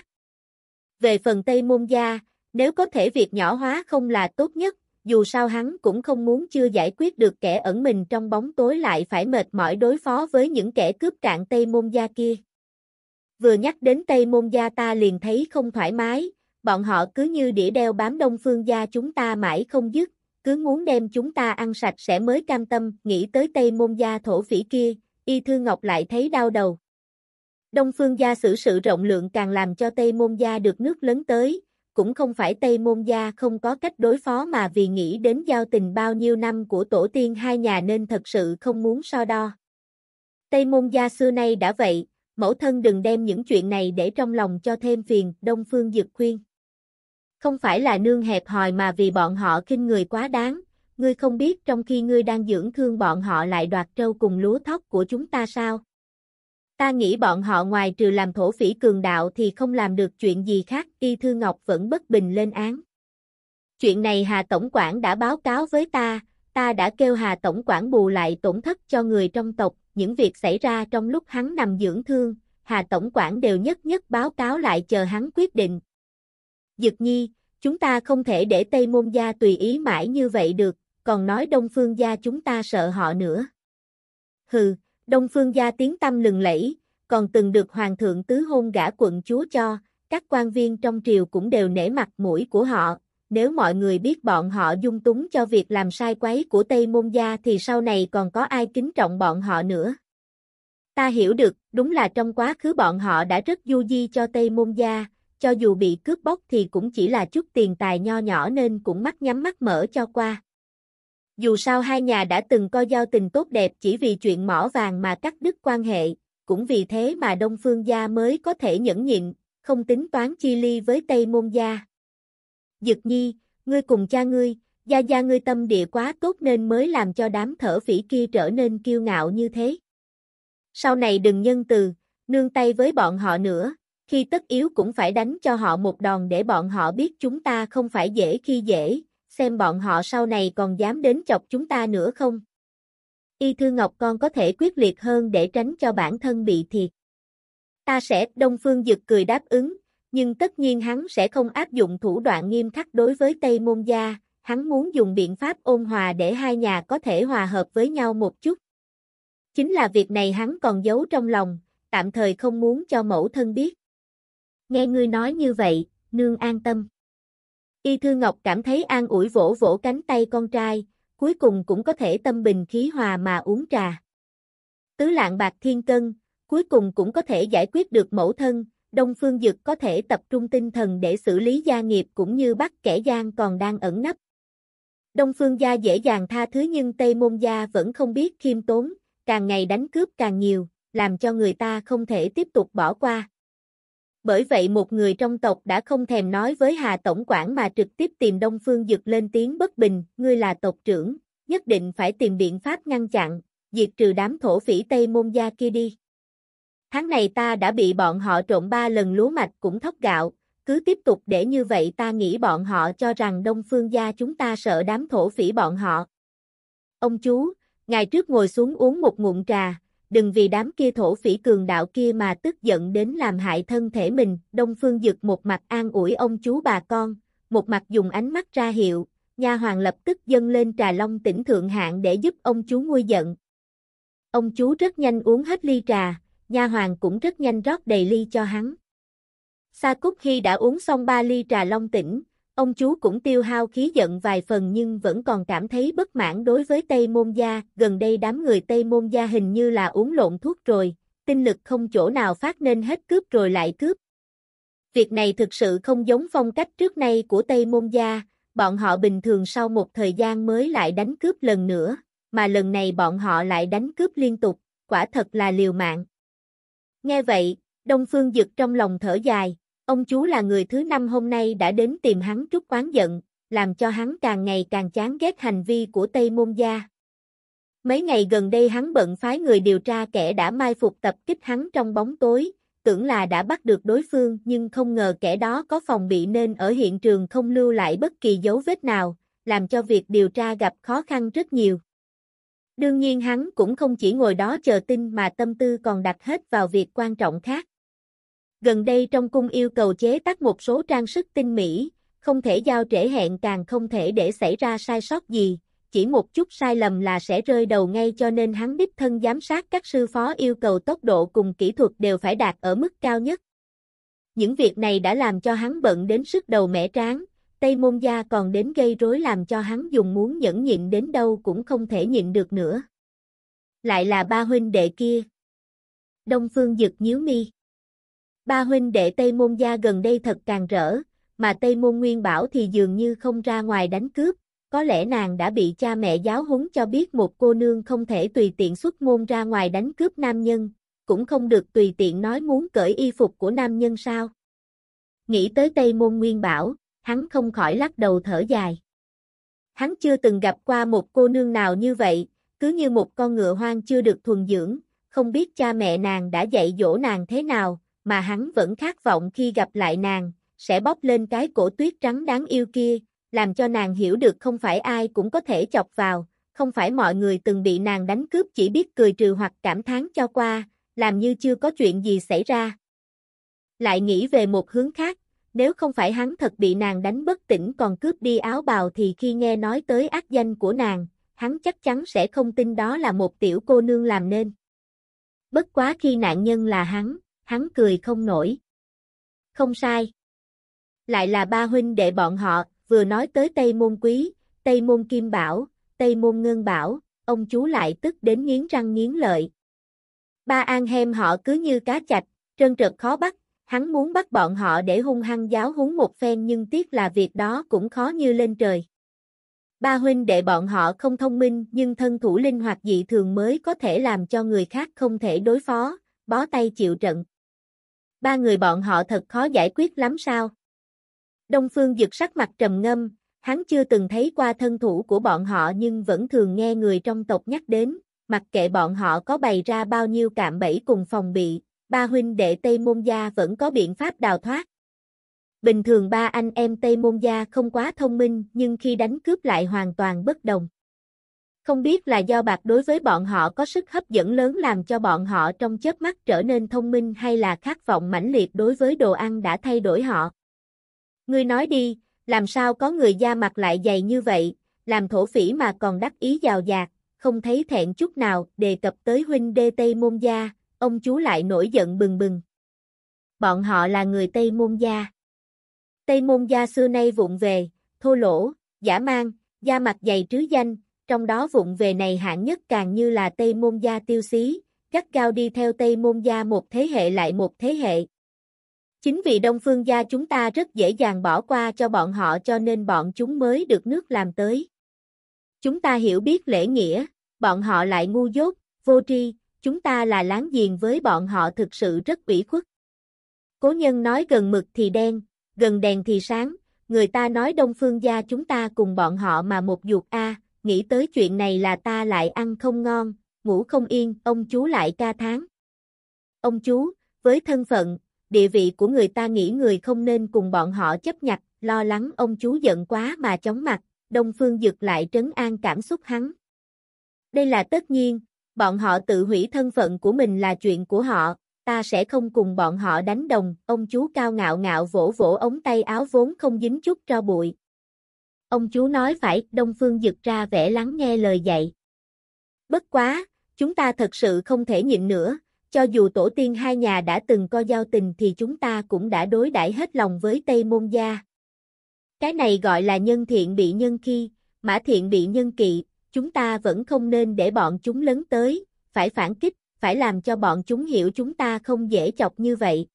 Về phần Tây Môn gia, nếu có thể việc nhỏ hóa không là tốt nhất, dù sao hắn cũng không muốn chưa giải quyết được kẻ ẩn mình trong bóng tối lại phải mệt mỏi đối phó với những kẻ cướp cạn Tây Môn gia kia. Vừa nhắc đến Tây Môn gia ta liền thấy không thoải mái, bọn họ cứ như đĩa đeo bám Đông Phương gia chúng ta mãi không dứt, cứ muốn đem chúng ta ăn sạch sẽ mới cam tâm. Nghĩ tới Tây Môn gia thổ phỉ kia, Y Thư Ngọc lại thấy đau đầu. Đông Phương gia xử sự rộng lượng càng làm cho Tây Môn gia được nước lấn tới, cũng không phải Tây Môn gia không có cách đối phó mà vì nghĩ đến giao tình bao nhiêu năm của tổ tiên hai nhà nên thật sự không muốn so đo. Tây Môn gia xưa nay đã vậy, mẫu thân đừng đem những chuyện này để trong lòng cho thêm phiền. Đông Phương Dực khuyên. Không phải là nương hẹp hòi mà vì bọn họ khinh người quá đáng, ngươi không biết trong khi ngươi đang dưỡng thương bọn họ lại đoạt trâu cùng lúa thóc của chúng ta sao? Ta nghĩ bọn họ ngoài trừ làm thổ phỉ cường đạo thì không làm được chuyện gì khác. Y Thư Ngọc vẫn bất bình lên án. Chuyện này Hà Tổng quản đã báo cáo với ta đã kêu Hà Tổng quản bù lại tổn thất cho người trong tộc, những việc xảy ra trong lúc hắn nằm dưỡng thương, Hà Tổng quản đều nhất nhất báo cáo lại chờ hắn quyết định. Dực Nhi, chúng ta không thể để Tây Môn gia tùy ý mãi như vậy được, còn nói Đông Phương gia chúng ta sợ họ nữa. Hừ, Đông Phương gia tiếng tăm lừng lẫy, còn từng được Hoàng thượng tứ hôn gả quận chúa cho, các quan viên trong triều cũng đều nể mặt mũi của họ, nếu mọi người biết bọn họ dung túng cho việc làm sai quấy của Tây Môn gia thì sau này còn có ai kính trọng bọn họ nữa. Ta hiểu được, đúng là trong quá khứ bọn họ đã rất du di cho Tây Môn gia, cho dù bị cướp bóc thì cũng chỉ là chút tiền tài nho nhỏ nên cũng mắt nhắm mắt mở cho qua. Dù sao hai nhà đã từng coi giao tình tốt đẹp chỉ vì chuyện mỏ vàng mà cắt đứt quan hệ, cũng vì thế mà Đông Phương gia mới có thể nhẫn nhịn, không tính toán chi ly với Tây Môn gia. Dực Nhi, ngươi cùng cha ngươi, gia ngươi tâm địa quá tốt nên mới làm cho đám thở phỉ kia trở nên kiêu ngạo như thế. Sau này đừng nhân từ, nương tay với bọn họ nữa, khi tất yếu cũng phải đánh cho họ một đòn để bọn họ biết chúng ta không phải dễ khi dễ, xem bọn họ sau này còn dám đến chọc chúng ta nữa không. Y Thư Ngọc con có thể quyết liệt hơn để tránh cho bản thân bị thiệt. Ta sẽ, Đông Phương Dực cười đáp ứng, nhưng tất nhiên hắn sẽ không áp dụng thủ đoạn nghiêm khắc đối với Tây Môn gia, hắn muốn dùng biện pháp ôn hòa để hai nhà có thể hòa hợp với nhau một chút. Chính là việc này hắn còn giấu trong lòng, tạm thời không muốn cho mẫu thân biết. Nghe ngươi nói như vậy, nương an tâm. Y Thư Ngọc cảm thấy an ủi vỗ vỗ cánh tay con trai, cuối cùng cũng có thể tâm bình khí hòa mà uống trà. Tứ lạng bạc thiên cân, cuối cùng cũng có thể giải quyết được mẫu thân, Đông Phương Dực có thể tập trung tinh thần để xử lý gia nghiệp cũng như bắt kẻ gian còn đang ẩn nấp. Đông Phương gia dễ dàng tha thứ nhưng Tây Môn gia vẫn không biết khiêm tốn, càng ngày đánh cướp càng nhiều, làm cho người ta không thể tiếp tục bỏ qua. Bởi vậy một người trong tộc đã không thèm nói với Hà Tổng quản mà trực tiếp tìm Đông Phương Dực lên tiếng bất bình, ngươi là tộc trưởng, nhất định phải tìm biện pháp ngăn chặn, diệt trừ đám thổ phỉ Tây Môn gia kia đi. Tháng này ta đã bị bọn họ trộm 3 lần lúa mạch cũng thóc gạo, cứ tiếp tục để như vậy ta nghĩ bọn họ cho rằng Đông Phương gia chúng ta sợ đám thổ phỉ bọn họ. Ông chú, ngày trước ngồi xuống uống một ngụm trà, đừng vì đám kia thổ phỉ cường đạo kia mà tức giận đến làm hại thân thể mình. Đông Phương Dực một mặt an ủi ông chú bà con, một mặt dùng ánh mắt ra hiệu, nha hoàn lập tức dâng lên trà long tỉnh thượng hạng để giúp ông chú nguôi giận. Ông chú rất nhanh uống hết ly trà, nha hoàn cũng rất nhanh rót đầy ly cho hắn. Sa Cúc Hy đã uống xong 3 ly trà long tỉnh, ông chú cũng tiêu hao khí giận vài phần nhưng vẫn còn cảm thấy bất mãn đối với Tây Môn gia, gần đây đám người Tây Môn gia hình như là uống lộn thuốc rồi, tinh lực không chỗ nào phát nên hết cướp rồi lại cướp. Việc này thực sự không giống phong cách trước nay của Tây Môn gia, bọn họ bình thường sau một thời gian mới lại đánh cướp lần nữa, mà lần này bọn họ lại đánh cướp liên tục, quả thật là liều mạng. Nghe vậy, Đông Phương Dực trong lòng thở dài, ông chú là người thứ 5 hôm nay đã đến tìm hắn trút oán giận, làm cho hắn càng ngày càng chán ghét hành vi của Tây Môn gia. Mấy ngày gần đây hắn bận phái người điều tra kẻ đã mai phục tập kích hắn trong bóng tối, tưởng là đã bắt được đối phương nhưng không ngờ kẻ đó có phòng bị nên ở hiện trường không lưu lại bất kỳ dấu vết nào, làm cho việc điều tra gặp khó khăn rất nhiều. Đương nhiên hắn cũng không chỉ ngồi đó chờ tin mà tâm tư còn đặt hết vào việc quan trọng khác. Gần đây trong cung yêu cầu chế tác một số trang sức tinh mỹ, không thể giao trễ hẹn càng không thể để xảy ra sai sót gì, chỉ một chút sai lầm là sẽ rơi đầu ngay cho nên hắn đích thân giám sát các sư phó yêu cầu tốc độ cùng kỹ thuật đều phải đạt ở mức cao nhất. Những việc này đã làm cho hắn bận đến sức đầu mẻ trán, Tây Môn gia còn đến gây rối làm cho hắn dùng muốn nhẫn nhịn đến đâu cũng không thể nhịn được nữa. Lại là ba huynh đệ kia. Đông Phương Dực nhíu mi. Ba huynh đệ Tây Môn gia gần đây thật càng rỡ, mà Tây Môn Nguyên Bảo thì dường như không ra ngoài đánh cướp, có lẽ nàng đã bị cha mẹ giáo huấn cho biết một cô nương không thể tùy tiện xuất môn ra ngoài đánh cướp nam nhân, cũng không được tùy tiện nói muốn cởi y phục của nam nhân sao. Nghĩ tới Tây Môn Nguyên Bảo, hắn không khỏi lắc đầu thở dài. Hắn chưa từng gặp qua một cô nương nào như vậy, cứ như một con ngựa hoang chưa được thuần dưỡng, không biết cha mẹ nàng đã dạy dỗ nàng thế nào, mà hắn vẫn khát vọng khi gặp lại nàng, sẽ bóp lên cái cổ tuyết trắng đáng yêu kia, làm cho nàng hiểu được không phải ai cũng có thể chọc vào, không phải mọi người từng bị nàng đánh cướp chỉ biết cười trừ hoặc cảm thán cho qua, làm như chưa có chuyện gì xảy ra. Lại nghĩ về một hướng khác, nếu không phải hắn thật bị nàng đánh bất tỉnh còn cướp đi áo bào thì khi nghe nói tới ác danh của nàng, hắn chắc chắn sẽ không tin đó là một tiểu cô nương làm nên. Bất quá khi nạn nhân là hắn cười không nổi. Không sai. Lại là ba huynh đệ bọn họ, vừa nói tới Tây Môn Quý, Tây Môn Kim Bảo, Tây Môn Ngân Bảo, ông chú lại tức đến nghiến răng nghiến lợi. Ba An Hem họ cứ như cá chạch, trơn trượt khó bắt, hắn muốn bắt bọn họ để hung hăng giáo huấn một phen nhưng tiếc là việc đó cũng khó như lên trời. Ba huynh đệ bọn họ không thông minh nhưng thân thủ linh hoạt dị thường mới có thể làm cho người khác không thể đối phó, bó tay chịu trận. Ba người bọn họ thật khó giải quyết lắm sao? Đông Phương Dực sắc mặt trầm ngâm, hắn chưa từng thấy qua thân thủ của bọn họ nhưng vẫn thường nghe người trong tộc nhắc đến, mặc kệ bọn họ có bày ra bao nhiêu cạm bẫy cùng phòng bị, ba huynh đệ Tây Môn gia vẫn có biện pháp đào thoát. Bình thường ba anh em Tây Môn gia không quá thông minh nhưng khi đánh cướp lại hoàn toàn bất đồng. Không biết là do bạc đối với bọn họ có sức hấp dẫn lớn làm cho bọn họ trong chớp mắt trở nên thông minh hay là khát vọng mãnh liệt đối với đồ ăn đã thay đổi họ. Ngươi nói đi, làm sao có người da mặt lại dày như vậy, làm thổ phỉ mà còn đắc ý giàu dạt, không thấy thẹn chút nào, đề cập tới huynh đê Tây Môn gia, ông chú lại nổi giận bừng bừng. Bọn họ là người Tây Môn gia. Tây Môn gia xưa nay vụng về, thô lỗ, dã man, da mặt dày trứ danh, trong đó vụng về này hạng nhất càng như là Tây Môn gia Tiêu Xí, gắt gao đi theo Tây Môn gia một thế hệ lại một thế hệ. Chính vì Đông Phương gia chúng ta rất dễ dàng bỏ qua cho bọn họ cho nên bọn chúng mới được nước làm tới. Chúng ta hiểu biết lễ nghĩa, bọn họ lại ngu dốt, vô tri, chúng ta là láng giềng với bọn họ thực sự rất ủy khuất. Cố nhân nói gần mực thì đen, gần đèn thì sáng, người ta nói Đông Phương gia chúng ta cùng bọn họ mà một ruột nghĩ tới chuyện này là ta lại ăn không ngon, ngủ không yên, ông chú lại ca thán. Ông chú, với thân phận, địa vị của người ta nghĩ người không nên cùng bọn họ chấp nhặt, lo lắng ông chú giận quá mà chóng mặt, Đông Phương Dực lại trấn an cảm xúc hắn. Đây là tất nhiên, bọn họ tự hủy thân phận của mình là chuyện của họ, ta sẽ không cùng bọn họ đánh đồng, ông chú cao ngạo ngạo vỗ vỗ ống tay áo vốn không dính chút tro bụi. Ông chú nói phải, Đông Phương Dực ra vẻ lắng nghe lời dạy. Bất quá, chúng ta thật sự không thể nhịn nữa, cho dù tổ tiên hai nhà đã từng có giao tình thì chúng ta cũng đã đối đãi hết lòng với Tây Môn gia. Cái này gọi là nhân thiện bị nhân khi, mã thiện bị nhân kỵ, chúng ta vẫn không nên để bọn chúng lấn tới, phải phản kích, phải làm cho bọn chúng hiểu chúng ta không dễ chọc như vậy.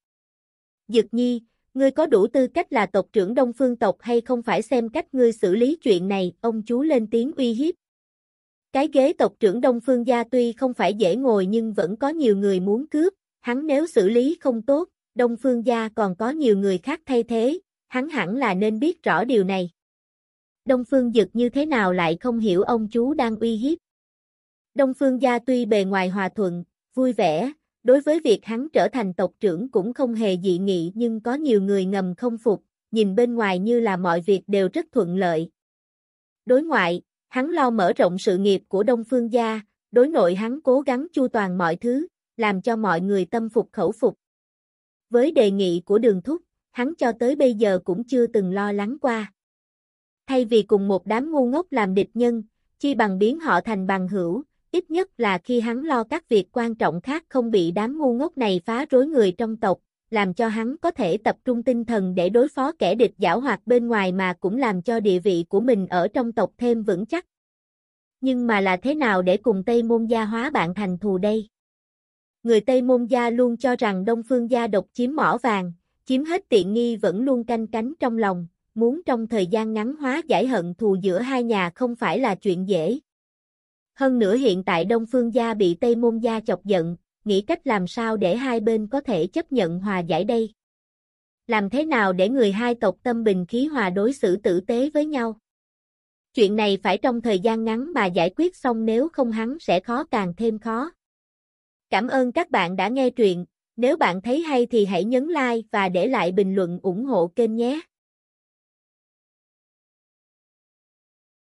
Dực Nhi, ngươi có đủ tư cách là tộc trưởng Đông Phương tộc hay không phải xem cách ngươi xử lý chuyện này, ông chú lên tiếng uy hiếp. Cái ghế tộc trưởng Đông Phương gia tuy không phải dễ ngồi nhưng vẫn có nhiều người muốn cướp, hắn nếu xử lý không tốt, Đông Phương gia còn có nhiều người khác thay thế, hắn hẳn là nên biết rõ điều này. Đông Phương Dực như thế nào lại không hiểu ông chú đang uy hiếp. Đông Phương gia tuy bề ngoài hòa thuận, vui vẻ, đối với việc hắn trở thành tộc trưởng cũng không hề dị nghị nhưng có nhiều người ngầm không phục, nhìn bên ngoài như là mọi việc đều rất thuận lợi. Đối ngoại, hắn lo mở rộng sự nghiệp của Đông Phương gia, đối nội hắn cố gắng chu toàn mọi thứ, làm cho mọi người tâm phục khẩu phục. Với đề nghị của Đường Thúc, hắn cho tới bây giờ cũng chưa từng lo lắng qua. Thay vì cùng một đám ngu ngốc làm địch nhân, chi bằng biến họ thành bằng hữu, ít nhất là khi hắn lo các việc quan trọng khác không bị đám ngu ngốc này phá rối người trong tộc, làm cho hắn có thể tập trung tinh thần để đối phó kẻ địch giảo hoạt bên ngoài mà cũng làm cho địa vị của mình ở trong tộc thêm vững chắc. Nhưng mà là thế nào để cùng Tây Môn gia hóa bạn thành thù đây? Người Tây Môn gia luôn cho rằng Đông Phương gia độc chiếm mỏ vàng, chiếm hết tiện nghi vẫn luôn canh cánh trong lòng, muốn trong thời gian ngắn hóa giải hận thù giữa hai nhà không phải là chuyện dễ. Hơn nữa hiện tại Đông Phương gia bị Tây Môn gia chọc giận, nghĩ cách làm sao để hai bên có thể chấp nhận hòa giải đây? Làm thế nào để người hai tộc tâm bình khí hòa đối xử tử tế với nhau? Chuyện này phải trong thời gian ngắn mà giải quyết xong nếu không hắn sẽ khó càng thêm khó. Cảm ơn các bạn đã nghe truyện, nếu bạn thấy hay thì hãy nhấn like và để lại bình luận ủng hộ kênh nhé.